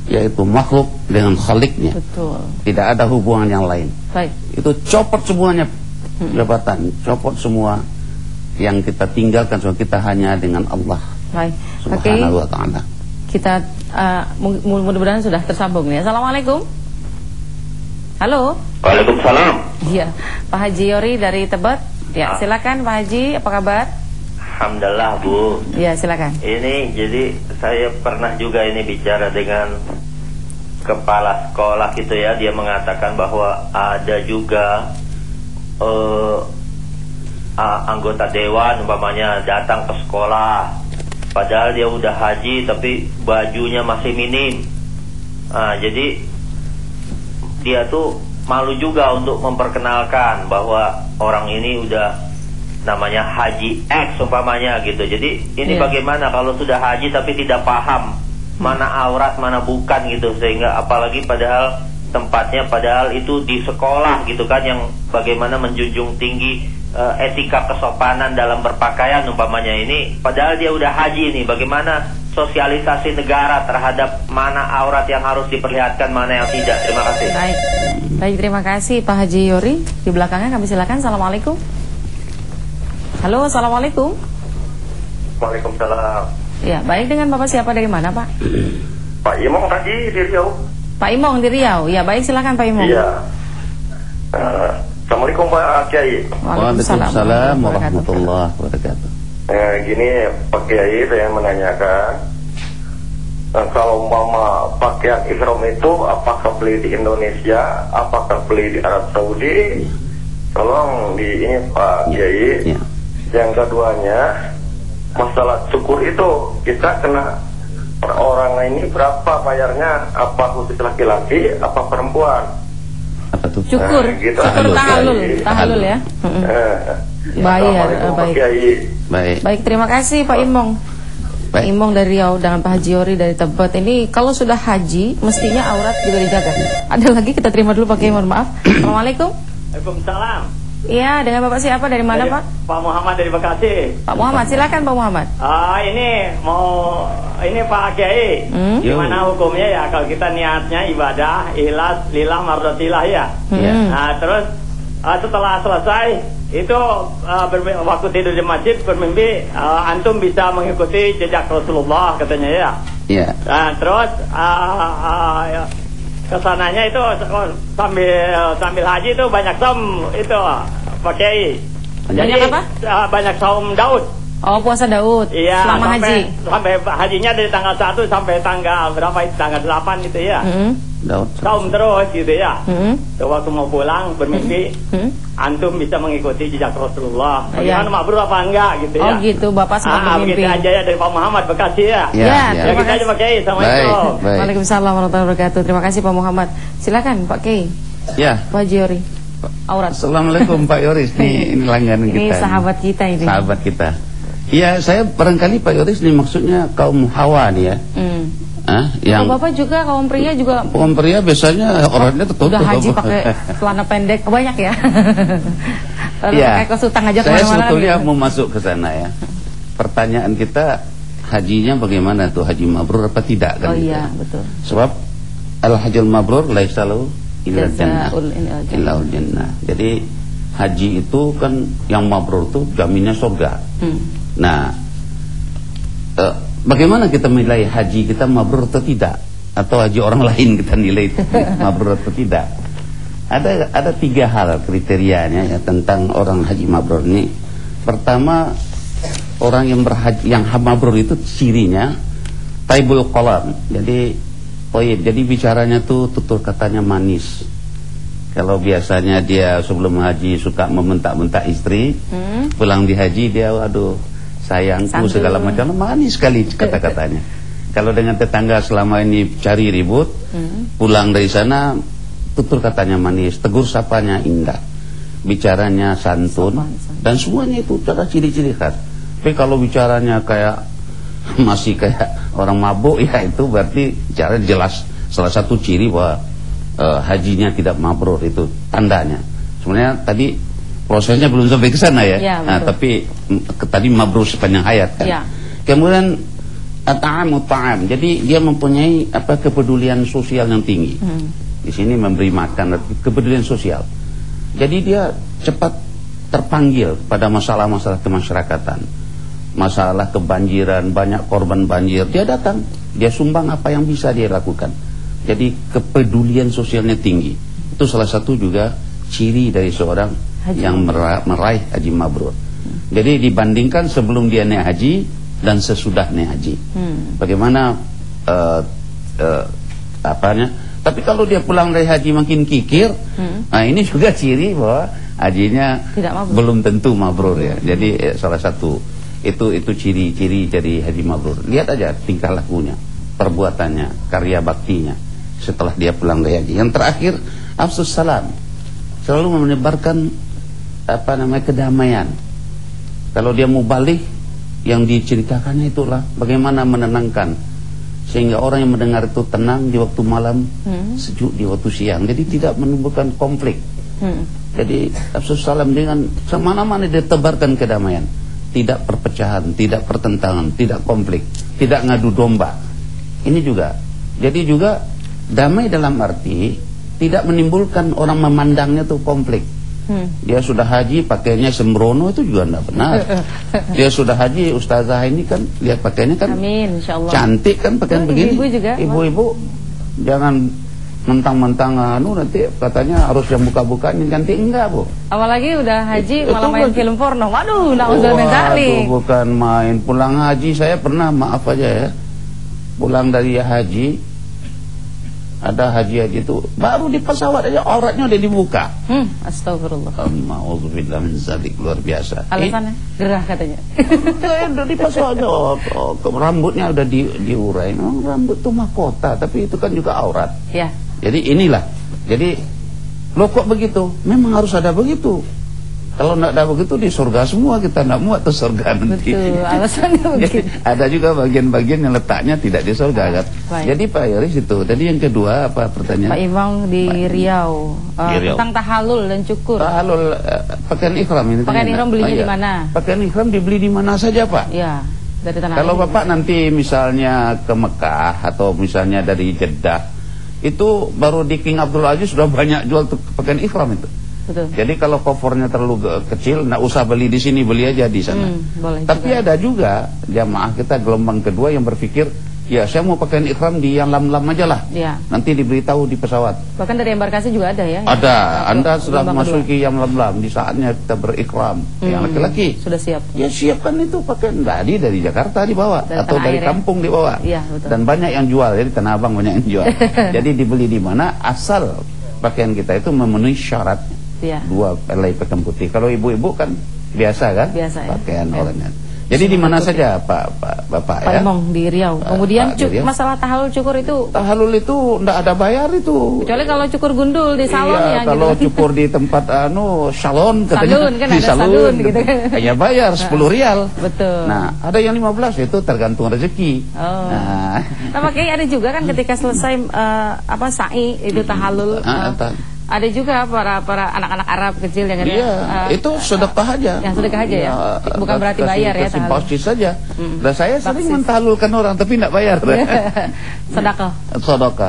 Speaker 4: yaitu makhluk dengan khaliknya.
Speaker 3: Betul.
Speaker 4: Tidak ada hubungan yang lain.
Speaker 3: Baik.
Speaker 4: Itu copot semuanya jabatan, copot semua yang kita tinggalkan, so kita hanya dengan Allah
Speaker 3: Baik.
Speaker 4: Subhanahu wa ta'ala.
Speaker 3: Kita uh, mudah-mudahan sudah tersambung nih. Assalamualaikum. Halo.
Speaker 5: Waalaikumsalam.
Speaker 3: Iya, Pak Haji Yori dari Tebet. Ya, silakan Pak Haji, apa kabar?
Speaker 5: Alhamdulillah, Bu.
Speaker 3: Ya, silakan.
Speaker 5: Ini jadi saya pernah juga ini bicara dengan kepala sekolah gitu ya. Dia mengatakan bahwa ada juga uh, uh, anggota dewan umpamanya datang ke sekolah, padahal dia udah haji tapi bajunya masih minim. Nah, jadi dia tuh malu juga untuk memperkenalkan bahwa orang ini udah namanya Haji X umpamanya gitu. Jadi ini yeah. bagaimana kalau sudah haji tapi tidak paham mana aurat mana bukan gitu, sehingga apalagi padahal tempatnya padahal itu di sekolah gitu kan, yang bagaimana menjunjung tinggi uh, etika kesopanan dalam berpakaian umpamanya. Ini padahal dia udah haji nih, bagaimana sosialisasi negara terhadap mana aurat yang harus diperlihatkan, mana yang tidak. Terima kasih.
Speaker 3: Baik, baik terima kasih Pak Haji Yori. Di belakangnya kami silakan. Assalamualaikum. Halo, assalamualaikum.
Speaker 5: Waalaikumsalam.
Speaker 3: Ya, baik, dengan Bapak siapa dari mana Pak?
Speaker 5: Pak Imong tadi di Riau.
Speaker 3: Pak Imong di Riau. Ya, baik, silakan Pak Imong.
Speaker 5: Iya. Uh, Assalamualaikum Pak Kiai.
Speaker 4: Waalaikumsalam warahmatullahi wabarakatuh.
Speaker 5: Eh, gini Pak Kiai, saya menanyakan, eh, kalau mama pakaian ihram itu apakah beli di Indonesia, apakah beli di Arab Saudi? Tolong di ini Pak Kiai.
Speaker 4: Ya.
Speaker 5: Yang keduanya, masalah cukur itu kita kena per orang ini berapa bayarnya? Apa khusus laki-laki, apa perempuan?
Speaker 4: Apa tuh?
Speaker 3: Cukur,
Speaker 5: Nah, gitu.
Speaker 3: cukur tahalul,
Speaker 5: Kiai.
Speaker 3: tahalul ya.
Speaker 5: Eh,
Speaker 3: Bayar,
Speaker 5: Assalamualaikum,
Speaker 3: eh,
Speaker 5: Pak
Speaker 3: baik.
Speaker 5: Kiai.
Speaker 4: Baik.
Speaker 3: Baik, terima kasih Pak Imong. Pak
Speaker 4: Baik.
Speaker 3: Imong dari Riau dengan Pak Haji Yori dari Tebet. Ini kalau sudah haji, mestinya aurat juga dijaga. Ada lagi, kita terima dulu Pak Kiai, mohon maaf. Assalamualaikum.
Speaker 6: Waalaikumsalam.
Speaker 3: Iya, dengan Bapak siapa dari mana
Speaker 6: Dari-
Speaker 3: Pak?
Speaker 6: Pak Muhammad dari Bekasi.
Speaker 3: Pak Muhammad, silakan Pak Muhammad.
Speaker 6: Ah, ini mau ini Pak Kiai.
Speaker 3: Hmm?
Speaker 6: Gimana hukumnya ya kalau kita niatnya ibadah ikhlas lillah mardatillah ya.
Speaker 3: Hmm.
Speaker 6: Nah, terus ah, setelah selesai itu ah, bermi- waktu tidur di masjid bermimpi ah, antum bisa mengikuti jejak Rasulullah katanya ya.
Speaker 4: Iya.
Speaker 6: Nah, terus ah, ah, ya, kesananya itu oh, sambil sambil haji itu banyak saum itu Pak Kiai.
Speaker 3: Banyak
Speaker 6: Jadi,
Speaker 3: apa?
Speaker 6: ah, banyak saum Daud.
Speaker 3: Oh, puasa Daud
Speaker 6: Iya,
Speaker 3: selama
Speaker 6: sampai,
Speaker 3: haji.
Speaker 6: sampai hajinya dari tanggal satu sampai tanggal berapa itu? Tanggal delapan gitu ya.
Speaker 3: Hmm.
Speaker 4: Daud.
Speaker 6: Saum terus gitu ya.
Speaker 3: Hmm.
Speaker 6: So, waktu mau pulang bermimpi
Speaker 3: Hmm.
Speaker 6: antum bisa mengikuti jejak Rasulullah.
Speaker 3: Iya.
Speaker 6: Bagaimana mabrur apa enggak gitu
Speaker 3: Oh
Speaker 6: ya.
Speaker 3: gitu, Bapak sempat
Speaker 6: Ah,
Speaker 3: bermimpi.
Speaker 6: begitu aja ya dari Pak Muhammad Bekasi ya.
Speaker 4: Ya,
Speaker 3: Ya,
Speaker 4: ya.
Speaker 6: Ya,
Speaker 3: terima
Speaker 6: kita aja
Speaker 3: kasih.
Speaker 6: Pak Kiai. Assalamualaikum.
Speaker 4: Baik, baik.
Speaker 3: Waalaikumsalam warahmatullahi wabarakatuh. Terima kasih Pak Muhammad. Silakan Pak Kiai.
Speaker 4: Ya.
Speaker 3: Pak Haji Yori. Aurat.
Speaker 4: Assalamualaikum Pak Yoris. Ini, ini langganan
Speaker 3: Ini
Speaker 4: kita.
Speaker 3: sahabat kita ini.
Speaker 4: Sahabat kita. Iya, saya barangkali Pak Yoris ini maksudnya kaum hawa nih ya.
Speaker 3: Hmm.
Speaker 4: Ah, yang
Speaker 3: Kalau Bapak juga kaum pria juga
Speaker 4: kaum pria biasanya orangnya tertutup.
Speaker 3: udah haji pakai celana pendek banyak ya. Lalu
Speaker 4: Iya.
Speaker 3: pakai kaos utang aja
Speaker 4: Saya
Speaker 3: kemana-mana
Speaker 4: sebetulnya
Speaker 3: gitu.
Speaker 4: mau masuk ke sana ya. Pertanyaan kita, hajinya bagaimana tuh, haji mabrur apa tidak kan?
Speaker 3: Oh
Speaker 4: gitu.
Speaker 3: iya, betul.
Speaker 4: Sebab al-hajjul mabrur laisa lahu illa jannah.
Speaker 3: Jazaa'ul jannah.
Speaker 4: Illa jannah. Jadi haji itu kan yang mabrur tuh jaminnya surga.
Speaker 3: Hmm.
Speaker 4: Nah, eh, bagaimana kita menilai haji kita mabrur atau tidak? Atau haji orang lain kita nilai mabrur atau tidak? Ada ada tiga hal kriterianya ya tentang orang haji mabrur ini. Pertama, orang yang berhaji yang mabrur itu cirinya taibul qalam. Jadi toyib. Jadi bicaranya tuh tutur katanya manis. Kalau biasanya dia sebelum haji suka membentak-bentak istri,
Speaker 3: Hmm.
Speaker 4: pulang di haji dia aduh sayangku
Speaker 3: Santun.
Speaker 4: segala macam, manis sekali kata-katanya. Kalau dengan tetangga selama ini cari ribut,
Speaker 3: Hmm.
Speaker 4: pulang dari sana tutur katanya manis, tegur sapanya indah, bicaranya santun,
Speaker 3: Sopan, santun.
Speaker 4: dan semuanya itu cara ciri-ciri khas. Tapi kalau bicaranya kayak masih kayak orang mabuk, ya itu berarti cara jelas salah satu ciri bahwa uh, hajinya tidak mabrur, itu tandanya. Sebenarnya tadi prosesnya belum sampai ke sana ya.
Speaker 3: Ya,
Speaker 4: Nah,
Speaker 3: betul.
Speaker 4: tapi mm, ke- tadi mabrur sepanjang hayat kan.
Speaker 3: Ya.
Speaker 4: Kemudian at'amu ta'am. Jadi dia mempunyai apa kepedulian sosial yang tinggi. Hmm. Di sini memberi makan, kepedulian sosial. Jadi dia cepat terpanggil pada masalah-masalah kemasyarakatan. Masalah kebanjiran, banyak korban banjir, dia datang, dia sumbang apa yang bisa dia lakukan. Jadi kepedulian sosialnya tinggi. Itu salah satu juga ciri dari seorang haji yang meraih haji mabrur. Hmm. Jadi dibandingkan sebelum dia naik haji dan sesudah naik haji, hmm. bagaimana uh, uh, apanya? Tapi kalau dia pulang dari haji makin kikir, hmm. nah ini juga ciri bahwa hajinya belum tentu mabrur ya. Jadi eh, salah satu itu itu ciri-ciri dari haji mabrur. Lihat aja tingkah lakunya, perbuatannya, karya baktinya setelah dia pulang dari haji. Yang terakhir, afsus salam, selalu menebarkan apa namanya kedamaian. Kalau dia mau balik, yang diceritakannya itulah bagaimana menenangkan sehingga orang yang mendengar itu tenang di waktu malam, hmm. sejuk di waktu siang. Jadi tidak menimbulkan konflik. Hmm. Jadi afsus salam dengan semana-mana dia tebarkan kedamaian, tidak perpecahan, tidak pertentangan, tidak konflik, tidak ngadu domba. Ini juga. Jadi juga damai dalam arti tidak menimbulkan orang memandangnya tuh konflik. Hmm. Dia sudah haji pakainya sembrono, itu juga tidak benar. Dia sudah haji, ustazah ini kan lihat pakainya kan Amin, insyaallah. Cantik kan pakaian oh, begini. Ibu-ibu juga. Ibu-ibu jangan mentang-mentang anu nanti katanya harus yang buka-buka ini cantik, enggak Bu. Apalagi udah haji itu malah main film porno. Waduh, na'udzubillah min dzalik. Bukan main, pulang haji saya pernah, maaf aja ya. Pulang dari haji, ada haji-haji itu baru di pesawat aja auratnya udah dibuka. Hmm, astagfirullah. Alhamdulillah min dzalik, luar biasa. Alasannya gerah katanya. Udah di pesawat oh, oh, rambutnya udah di, diurai. Oh, rambut itu mahkota, tapi itu kan juga aurat. Ya. Jadi inilah. Jadi lo kok begitu? Memang harus ada begitu. Kalau tidak ada begitu di surga semua, kita tidak muat tuh surga nanti. Betul, alasannya begitu. Ada juga bagian-bagian yang letaknya tidak di surga kan. Baik. Jadi Pak Yoris itu. Jadi yang kedua apa pertanyaan? Pak Imam di Pak, Riau, uh, di Riau tentang tahalul dan cukur. Tahalul uh, pakaian ihram ini. Pakaian ihram belinya oh, iya. di mana? Pakaian ihram dibeli di mana saja Pak? Iya, dari tanah Kalau air. Bapak nanti misalnya ke Mekah atau misalnya dari Jeddah, itu baru di King Abdul Aziz sudah banyak jual pakaian ihram itu. Betul. Jadi kalau kofornya terlalu kecil, nggak usah beli di sini, beli aja di sana. Hmm, boleh Tapi juga. Ada juga jamaah kita gelombang kedua yang berpikir, ya saya mau pakaian ihram di yang lam-lam aja lah. Ya. Nanti diberitahu di pesawat. Bahkan dari embarkasi juga ada ya? Ada. Yang Anda sudah memasuki yang lam-lam di saatnya kita berikram. Hmm, yang laki-laki sudah siap. Ya siapkan itu pakaian tadi dari Jakarta dibawa dari atau dari kampung ya? Dibawa. Ya, betul. Dan banyak yang jual. Jadi Tanah Abang banyak yang jual. Jadi dibeli di mana asal pakaian kita itu memenuhi syarat. Ya. Dua helai pakaian putih. Kalau ibu-ibu kan biasa kan? Biasa ya. Pakaian ya. Orangnya. Jadi di mana saja Pak, Pak Bapak Pak ya? Pak Imong di Riau. Kemudian Pak, di Riau. Masalah tahalul cukur itu. Tahalul itu enggak ada bayar itu. Kecuali kalau cukur gundul di salon iya, ya kalau gitu. Cukur di tempat anu salon katanya. Salon kan di ada salon, salon gitu kan. Hanya bayar sepuluh rial. Betul. Nah, ada yang lima belas itu tergantung rezeki. Oh. Nah, nah makanya ada juga kan ketika selesai uh, apa sa'i itu tahalul. Uh, uh, ada juga para para anak-anak Arab kecil yang ada. Iya, uh, itu sedekah aja. Yang sedekah aja ya. ya Bukan berarti kasih, bayar ya. Kasih saja. Hmm. Dan saya Baksis. Sering mentahalulkan orang tapi tidak bayar. Sedekah. Sedekah.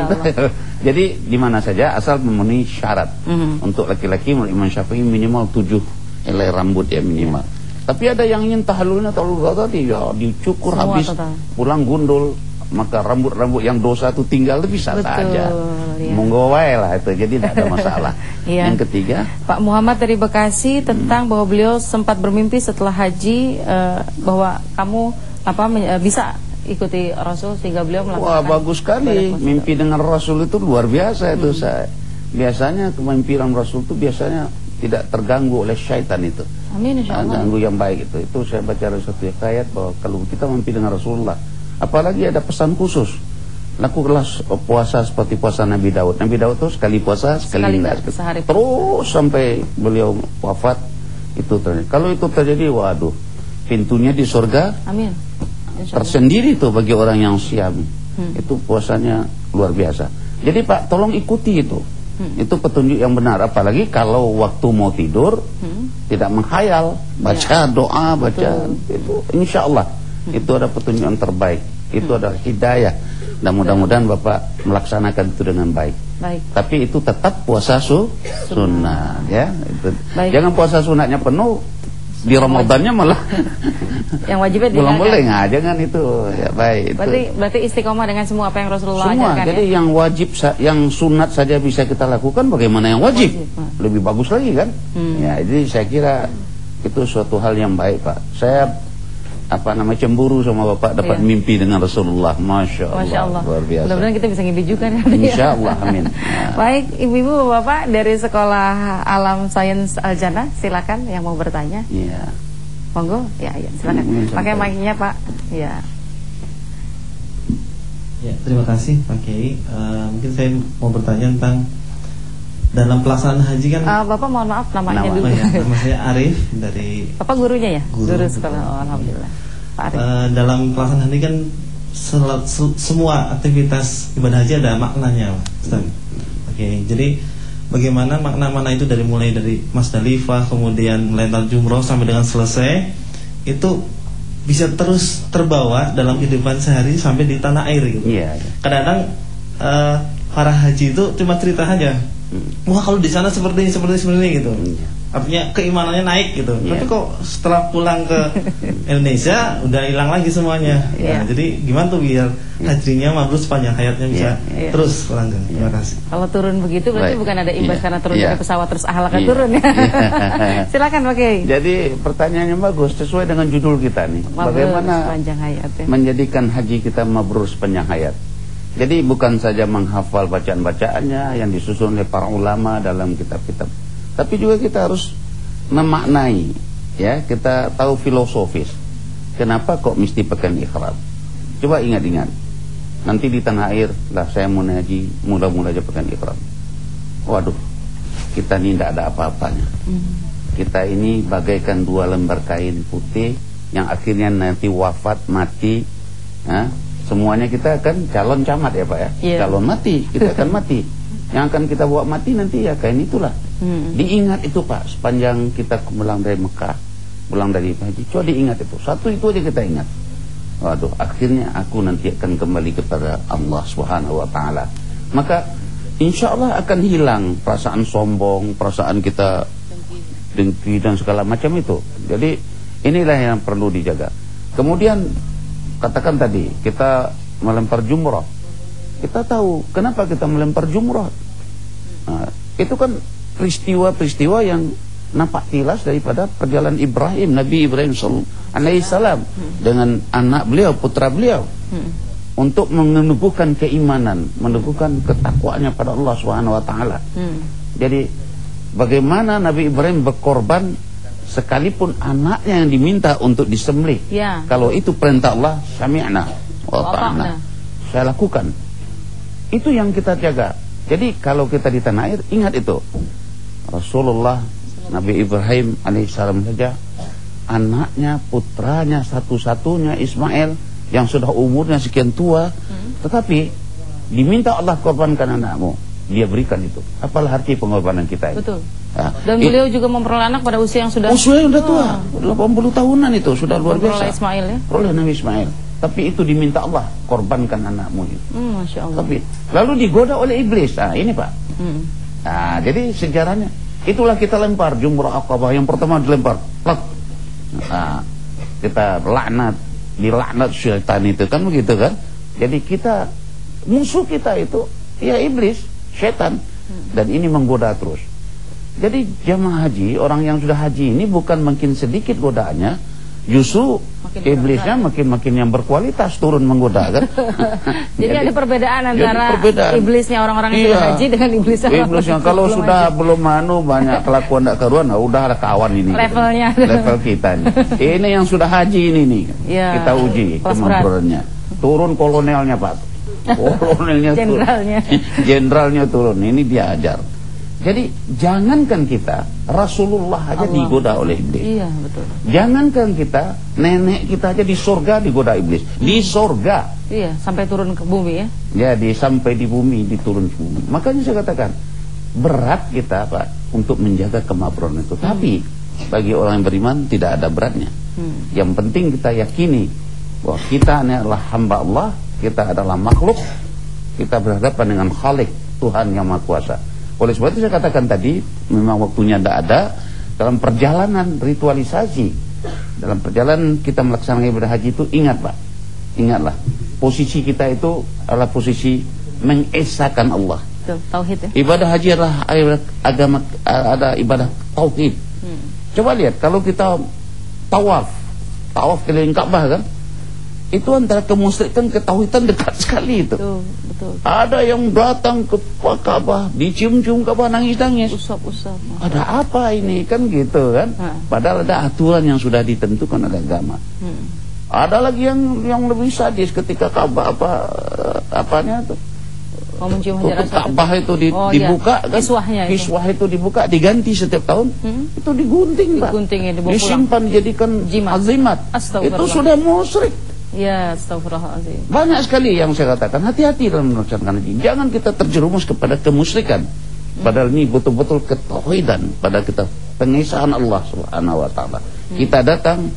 Speaker 4: Jadi di mana saja asal memenuhi syarat. Mm-hmm. Untuk laki-laki Imam Syafi'i minimal tujuh helai rambut ya minimal. Yeah. Tapi ada yang ingin tahalulnya tahallul tadi ya dicukur semua habis total. Pulang gundul. Maka rambut-rambut yang dosa itu tinggal bisa Betul, saja ya. Monggo wae lah itu, jadi tidak ada masalah. Ya. Yang ketiga Pak Muhammad dari Bekasi tentang hmm. bahwa beliau sempat bermimpi setelah haji uh, bahwa kamu apa uh, bisa ikuti Rasul sehingga beliau melakukan. Wah bagus sekali, mimpi dengan Rasul itu luar biasa itu. hmm. Saya biasanya kemimpian Rasul itu biasanya tidak terganggu oleh syaitan itu. Amin insyaallah. Ganggu yang baik itu. Itu saya baca dari satu ayat bahwa kalau kita mimpi dengan Rasulullah, apalagi ada pesan khusus, lakukanlah puasa seperti puasa Nabi Daud. Nabi Daud itu sekali puasa sekali tidak, terus sampai beliau wafat itu terjadi. Kalau itu terjadi, waduh, pintunya di surga Amin. Tersendiri itu bagi orang yang siam. hmm. Itu puasanya luar biasa. Jadi Pak, tolong ikuti itu. hmm. Itu petunjuk yang benar. Apalagi kalau waktu mau tidur hmm. tidak menghayal, baca ya. doa, baca Betul. Itu insya Allah. Itu ada petunjuk yang terbaik. Itu hmm. adalah hidayah. Dan mudah-mudahan Bapak melaksanakan itu dengan baik.
Speaker 3: Baik.
Speaker 4: Tapi itu tetap puasa su sunnah, ya. Itu. Jangan puasa sunnahnya penuh, di Ramadannya malah
Speaker 3: yang wajibnya
Speaker 4: belum boleh, nggak, jangan itu. Ya baik.
Speaker 3: Berarti
Speaker 4: itu.
Speaker 3: berarti istiqomah dengan semua apa yang Rasulullah
Speaker 4: semua,
Speaker 3: ajarkan.
Speaker 4: Jadi
Speaker 3: ya?
Speaker 4: yang wajib, yang sunat saja bisa kita lakukan, bagaimana yang wajib? wajib Lebih bagus lagi kan? Hmm. Ya, jadi saya kira itu suatu hal yang baik, Pak. Saya apa namanya cemburu sama Bapak dapat iya. mimpi dengan Rasulullah. Masya Allah,
Speaker 3: Masya Allah.
Speaker 4: Luar biasa.
Speaker 3: Mudah-mudahan kita bisa ngimpi juga nih.
Speaker 4: Insya Allah, amin. Nah.
Speaker 3: Baik, ibu-ibu, bapak dari Sekolah Alam Sains Al-Jannah, silakan yang mau bertanya.
Speaker 4: Iya.
Speaker 3: Monggo, ya, ya, silakan. Hmm, pakai mic-nya, Pak. Ya.
Speaker 2: Ya, terima kasih Pak Kiai. Uh, mungkin saya mau bertanya tentang dalam pelaksanaan haji kan.
Speaker 3: Uh, Bapak mohon maaf namanya
Speaker 2: nama,
Speaker 3: dulu.
Speaker 2: Ya, nama saya Arif dari.
Speaker 3: Bapak gurunya ya?
Speaker 2: Guru,
Speaker 3: Guru sekolah. Oh, alhamdulillah. Pak Arif.
Speaker 2: Uh, dalam pelaksanaan haji kan sel sel semua aktivitas ibadah haji ada maknanya, Ustaz. Oke, okay, jadi bagaimana makna-makna itu dari mulai dari Masdalifah kemudian melempar jumroh sampai dengan selesai itu bisa terus terbawa dalam kehidupan sehari sampai di tanah air gitu.
Speaker 4: Iya.
Speaker 2: Kadang-kadang uh, para haji itu cuma cerita aja. Hmm. Wah kalau di sana seperti ini seperti ini, seperti ini gitu. Hmm. Artinya keimanannya naik gitu. Yeah. Tapi kok setelah pulang ke Indonesia udah hilang lagi semuanya. Yeah. Nah, jadi gimana tuh biar hajinya mabrur sepanjang hayatnya bisa yeah. Yeah. terus langgeng. Terima kasih.
Speaker 3: Kalau turun begitu berarti Baik. bukan ada imbas yeah. karena turun yeah. dari pesawat terus ahlaknya yeah. turun ya. Yeah. Silakan Pak Kiai.
Speaker 4: Jadi pertanyaannya bagus sesuai dengan judul kita nih. Mabrur Bagaimana
Speaker 3: sepanjang hayat ya.
Speaker 4: menjadikan haji kita mabrur sepanjang hayat. Jadi bukan saja menghafal bacaan-bacaannya yang disusun oleh para ulama dalam kitab-kitab, tapi juga kita harus memaknai, ya, kita tahu filosofis. Kenapa kok mesti pakai ihram? Coba ingat-ingat. Nanti di tanah air lah saya mau haji, mula-mula aja pakai ihram. Waduh, kita ini tidak ada apa-apanya. Kita ini bagaikan dua lembar kain putih yang akhirnya nanti wafat, mati, ya. Semuanya kita akan calon camat ya Pak ya, yeah. calon mati, kita akan mati. Yang akan kita bawa mati nanti ya kain itulah. Hmm. Diingat itu Pak, sepanjang kita pulang dari Mekah, pulang dari haji, coba diingat itu. Satu itu aja kita ingat. Waduh, akhirnya aku nanti akan kembali kepada Allah Subhanahu wa taala. Maka insya Allah akan hilang perasaan sombong, perasaan kita dengki dan segala macam itu. Jadi inilah yang perlu dijaga. Kemudian katakan tadi kita melempar jumrah, kita tahu kenapa kita melempar jumrah. Nah, itu kan peristiwa-peristiwa yang nampak jelas daripada perjalanan Ibrahim, Nabi Ibrahim alaihissalam dengan anak beliau, putra beliau, hmm. untuk meneguhkan keimanan, meneguhkan ketakwaannya pada Allah Subhanahu Wa Taala. Hmm. Jadi bagaimana Nabi Ibrahim berkorban sekalipun anaknya yang diminta untuk disembelih, ya. Kalau itu perintah Allah, sami'na wa ta'na, saya lakukan. Itu yang kita jaga. Jadi kalau kita di tanah air, ingat itu. Rasulullah, Nabi Ibrahim alaihissalam saja, anaknya, putranya satu-satunya Ismail yang sudah umurnya sekian tua, hmm. tetapi diminta Allah korbankan anakmu, dia berikan itu. Apalah arti pengorbanan kita ini? Betul.
Speaker 3: Ya. Dan beliau juga memperoleh anak pada usia yang sudah
Speaker 4: usia yang sudah tua, oh. delapan puluh tahunan itu sudah luar biasa.
Speaker 3: Memperoleh Ismail ya.
Speaker 4: Peroleh Nabi Ismail. Tapi itu diminta Allah, korbankan anakmu itu.
Speaker 3: Hmm, Masya Allah.
Speaker 4: Tapi lalu digoda oleh iblis. Nah, ini Pak. Hmm. Nah, jadi sejarahnya itulah kita lempar jumrah Aqabah yang pertama dilempar. Plak. Nah, kita laknat, dilaknat syaitan itu kan begitu kan? Jadi kita musuh kita itu ya iblis, syaitan. Hmm. Dan ini menggoda terus. Jadi jamaah haji, orang yang sudah haji ini bukan makin sedikit godaannya, justru makin iblisnya makin-makin yang berkualitas turun menggoda kan.
Speaker 3: Jadi, jadi ada perbedaan antara perbedaan. iblisnya orang-orang yang iya, sudah haji dengan iblisnya.
Speaker 4: Iblisnya kalau sudah haji. belum anu banyak kelakuan tak karuan, nah, udah ada kawan ini.
Speaker 3: Levelnya.
Speaker 4: Gitu. Level kita nih. Ini yang sudah haji ini nih. Ya, kita uji kemampuannya. Turun kolonelnya Pak. Kolonelnya turun. Jenderalnya. Jenderalnya turun. Ini diajar. Jadi jangankan kita, Rasulullah aja Allah. digoda oleh iblis.
Speaker 3: Iya, betul.
Speaker 4: Jangankan kita, nenek kita aja di surga digoda iblis. Di surga.
Speaker 3: Iya, sampai turun ke bumi ya.
Speaker 4: Jadi sampai di bumi, diturun ke bumi. Makanya saya katakan, berat kita Pak untuk menjaga kemabruran itu. Hmm. Tapi bagi orang yang beriman tidak ada beratnya. Hmm. Yang penting kita yakini bahwa kita ini adalah hamba Allah, kita adalah makhluk, kita berhadapan dengan Khalik, Tuhan yang Maha Kuasa. Oleh sebab itu saya katakan tadi, memang waktunya tidak ada. Dalam perjalanan ritualisasi, dalam perjalanan kita melaksanakan ibadah haji itu, ingat Pak, ingatlah posisi kita itu adalah posisi mengesahkan Allah.
Speaker 3: Tauhid ya.
Speaker 4: Ibadah haji adalah agama, ada ibadah tauhid. Hmm. Coba lihat kalau kita tawaf, tawaf keliling Ka'bah kan, itu antara kemusyrikan ketauhidan dekat sekali itu. Betul, betul. Ada yang datang ke Ka'bah, dicium-cium Ka'bah, nangis-nangis.
Speaker 3: Usap-usap.
Speaker 4: Ada apa ini kan gitu kan? Ha. Padahal ada aturan yang sudah ditentukan oleh agama. Hmm. Ada lagi yang yang lebih sadis ketika Ka'bah apa apanya tuh?
Speaker 3: Oh, mencium hajar aswad.
Speaker 4: Ka'bah itu di,
Speaker 3: oh,
Speaker 4: dibuka
Speaker 3: ya.
Speaker 4: kan?
Speaker 3: Kiswahnya itu.
Speaker 4: Kiswah itu dibuka, diganti setiap tahun. Hmm? Itu digunting, Pak.
Speaker 3: Digunting ya, dibawa
Speaker 4: disimpan
Speaker 3: pulang.
Speaker 4: Jadikan azimat. Itu sudah musyrik.
Speaker 3: Ya, astagfirullahaladzim.
Speaker 4: Banyak sekali yang saya katakan, hati-hati dalam melaksanakan haji. Jangan kita terjerumus kepada kemusyrikan. Padahal ini betul-betul ketauhidan, pada kita pengesahan Allah Subhanahu wa taala. Hmm. Kita datang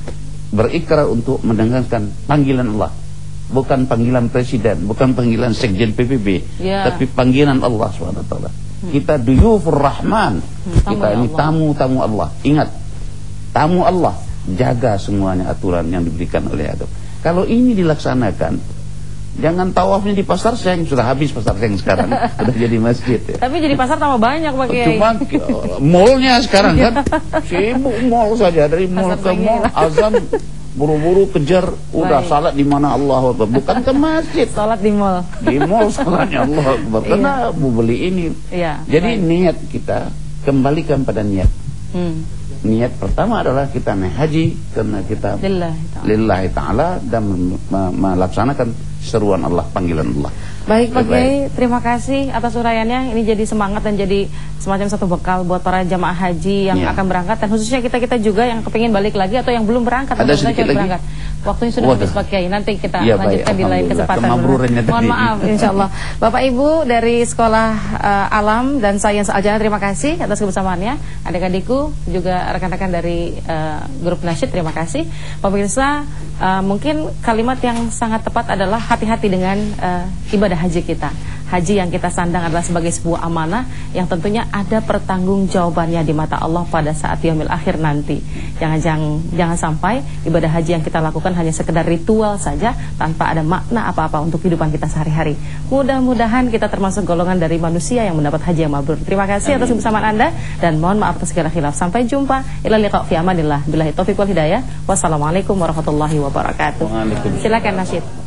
Speaker 4: berikrar untuk mendengarkan panggilan Allah. Bukan panggilan presiden, bukan panggilan sekjen P B B, ya. Tapi panggilan Allah Subhanahu wa taala. Hmm. Kita duyufur Rahman. Hmm, kita ini tamu-tamu Allah. Ingat, tamu Allah. Jaga semuanya aturan yang diberikan oleh agama. Kalau ini dilaksanakan, jangan tawafnya di Pasar Seng, sudah habis Pasar Seng sekarang, sudah jadi masjid ya.
Speaker 3: Tapi jadi pasar tambah banyak Pak Kiai.
Speaker 4: Cuma mallnya sekarang kan sibuk mall saja, dari mall ke mall, azan buru-buru kejar, udah Baik. Salat di mana Allah Akbar, bukan ke masjid.
Speaker 3: Salat di mall.
Speaker 4: Di mall salatnya Allah Akbar. Karena mau beli ini. Iya. Jadi Baik. Niat kita kembalikan pada niat. Hmm. Niat pertama adalah kita naik haji karena kita lillahi ta'ala dan melaksanakan seruan Allah, panggilan Allah.
Speaker 3: Baik Pak Kiai, terima kasih atas uraiannya. Ini jadi semangat dan jadi semacam satu bekal buat para jamaah haji yang ya. akan berangkat, dan khususnya kita-kita juga yang kepingin balik lagi atau yang belum berangkat.
Speaker 4: Ada sedikit lagi? Berangkat.
Speaker 3: Waktunya sudah habis Pak Kiai. Nanti kita
Speaker 4: ya,
Speaker 3: lanjutkan
Speaker 4: baik,
Speaker 3: di lain kesempatan. Mohon maaf, insya Allah. Bapak Ibu dari Sekolah uh, Alam dan Sains Al-Jannah, terima kasih atas kebersamaannya. Adik-adikku juga rekan-rekan dari uh, grup Nasyid, terima kasih. Pemirsa, uh, mungkin kalimat yang sangat tepat adalah hati-hati dengan uh, ibadah haji kita. Haji yang kita sandang adalah sebagai sebuah amanah yang tentunya ada pertanggungjawabannya di mata Allah pada saat yaumil akhir nanti. Jangan jangan jangan sampai ibadah haji yang kita lakukan hanya sekedar ritual saja tanpa ada makna apa-apa untuk kehidupan kita sehari-hari. Mudah-mudahan kita termasuk golongan dari manusia yang mendapat haji yang mabrur. Terima kasih atas kebersamaan Anda dan mohon maaf atas segala khilaf. Sampai jumpa. Ila liqa fi amanillah. Billahi taufiq wal hidayah. Wassalamualaikum warahmatullahi wabarakatuh. Silakan Nasyid.